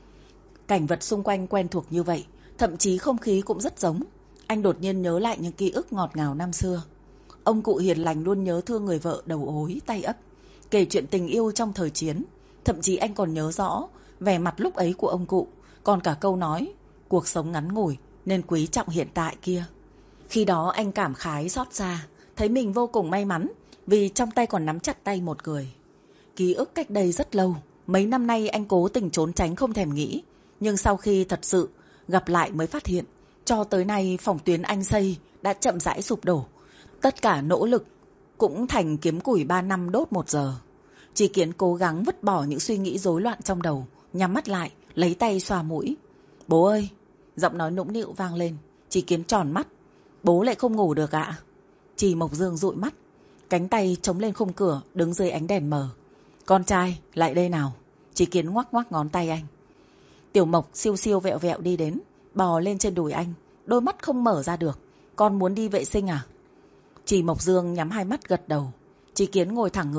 A: Cảnh vật xung quanh quen thuộc như vậy, thậm chí không khí cũng rất giống. Anh đột nhiên nhớ lại những ký ức ngọt ngào năm xưa. Ông cụ hiền lành luôn nhớ thương người vợ đầu ối, tay ấp, kể chuyện tình yêu trong thời chiến. Thậm chí anh còn nhớ rõ vẻ mặt lúc ấy của ông cụ, còn cả câu nói cuộc sống ngắn ngủi nên quý trọng hiện tại kia. Khi đó anh cảm khái xót xa, thấy mình vô cùng may mắn vì trong tay còn nắm chặt tay một người. Ký ức cách đây rất lâu, mấy năm nay anh cố tình trốn tránh không thèm nghĩ. Nhưng sau khi thật sự gặp lại mới phát hiện, cho tới nay phòng tuyến anh xây đã chậm rãi sụp đổ. Tất cả nỗ lực cũng thành kiếm củi ba năm đốt một giờ. Chí Kiến cố gắng vứt bỏ những suy nghĩ rối loạn trong đầu, nhắm mắt lại, lấy tay xoa mũi. Bố ơi! Giọng nói nũng nịu vang lên. Chí Kiến tròn mắt. Bố lại không ngủ được ạ? Chỉ Mộc Dương dụi mắt, cánh tay chống lên khung cửa, đứng dưới ánh đèn mờ. Con trai, lại đây nào. Chí Kiến ngoắc ngoắc ngón tay anh. Tiểu Mộc siêu siêu vẹo vẹo đi đến, bò lên trên đùi anh, đôi mắt không mở ra được. Con muốn đi vệ sinh à? Chỉ Mộc Dương nhắm hai mắt gật đầu. Chí Kiến ngồi thẳng người,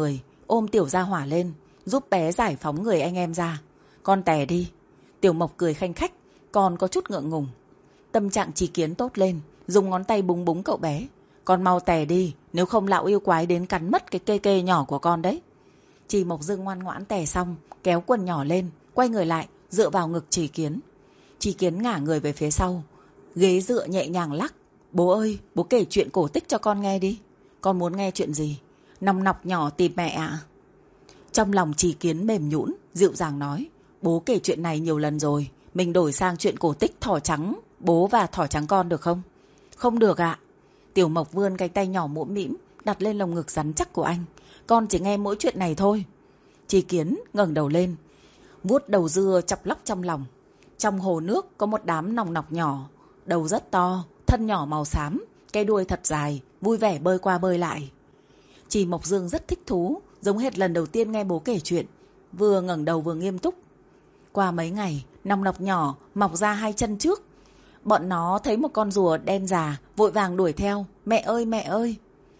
A: ôm Tiểu Gia Hỏa lên, giúp bé giải phóng người anh em ra. Con tè đi. Tiểu Mộc cười khanh khách, còn có chút ngượng ngùng. Tâm trạng Trí Kiến tốt lên, dùng ngón tay búng búng cậu bé. Con mau tè đi, nếu không lão yêu quái đến cắn mất cái kê kê nhỏ của con đấy. Trì Mộc Dương ngoan ngoãn tè xong, kéo quần nhỏ lên, quay người lại, dựa vào ngực Trí Kiến. Trí Kiến ngả người về phía sau, ghế dựa nhẹ nhàng lắc. Bố ơi, bố kể chuyện cổ tích cho con nghe đi. Con muốn nghe chuyện gì? Nòng nọc nhỏ tìm mẹ ạ. À? Trong lòng Trí Kiến mềm nhũn, dịu dàng nói. Bố kể chuyện này nhiều lần rồi, mình đổi sang chuyện cổ tích thỏ trắng bố và thỏ trắng con được không? Không được ạ. À? Tiểu Mộc vươn cái tay nhỏ mũm mĩm đặt lên lồng ngực rắn chắc của anh. Con chỉ nghe mỗi chuyện này thôi. Trí Kiến ngẩng đầu lên, vuốt đầu dưa chọc lóc trong lòng. Trong hồ nước có một đám nòng nọc nhỏ, đầu rất to, thân nhỏ màu xám, cái đuôi thật dài, vui vẻ bơi qua bơi lại. Trì Mộc Dương rất thích thú, giống hệt lần đầu tiên nghe bố kể chuyện, vừa ngẩng đầu vừa nghiêm túc. Qua mấy ngày, nòng nọc nhỏ mọc ra hai chân trước. Bọn nó thấy một con rùa đen già, vội vàng đuổi theo. Mẹ ơi, mẹ ơi!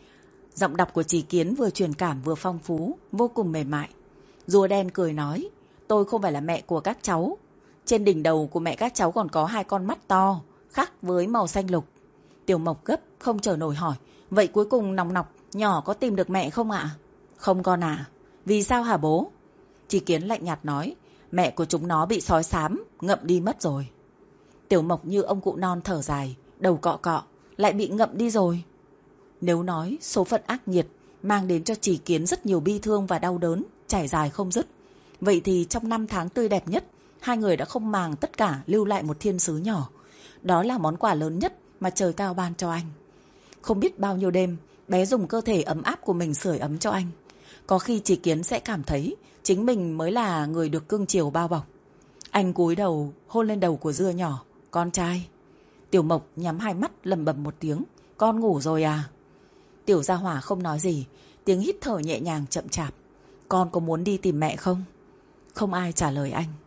A: Giọng đọc của Trí Kiến vừa truyền cảm vừa phong phú, vô cùng mềm mại. Rùa đen cười nói, tôi không phải là mẹ của các cháu. Trên đỉnh đầu của mẹ các cháu còn có hai con mắt to, khác với màu xanh lục. Tiểu Mộc gấp, không chờ nổi hỏi, vậy cuối cùng nòng nọc nhỏ có tìm được mẹ không ạ? Không con à. Vì sao hả bố? Trí Kiến lạnh nhạt nói, mẹ của chúng nó bị sói xám ngậm đi mất rồi. Tiểu Mộc như ông cụ non thở dài, đầu cọ cọ, lại bị ngậm đi rồi. Nếu nói số phận ác nghiệt mang đến cho Trí Kiến rất nhiều bi thương và đau đớn, trải dài không dứt, vậy thì trong năm tháng tươi đẹp nhất, hai người đã không màng tất cả lưu lại một thiên sứ nhỏ. Đó là món quà lớn nhất mà trời cao ban cho anh. Không biết bao nhiêu đêm, bé dùng cơ thể ấm áp của mình sưởi ấm cho anh. Có khi Trí Kiến sẽ cảm thấy chính mình mới là người được cưng chiều bao bọc. Anh cúi đầu hôn lên đầu của dưa nhỏ. Con trai. Tiểu Mộc nhắm hai mắt lầm bầm một tiếng. Con ngủ rồi à? Tiểu Gia Hỏa không nói gì, tiếng hít thở nhẹ nhàng chậm chạp. Con có muốn đi tìm mẹ không? Không ai trả lời anh.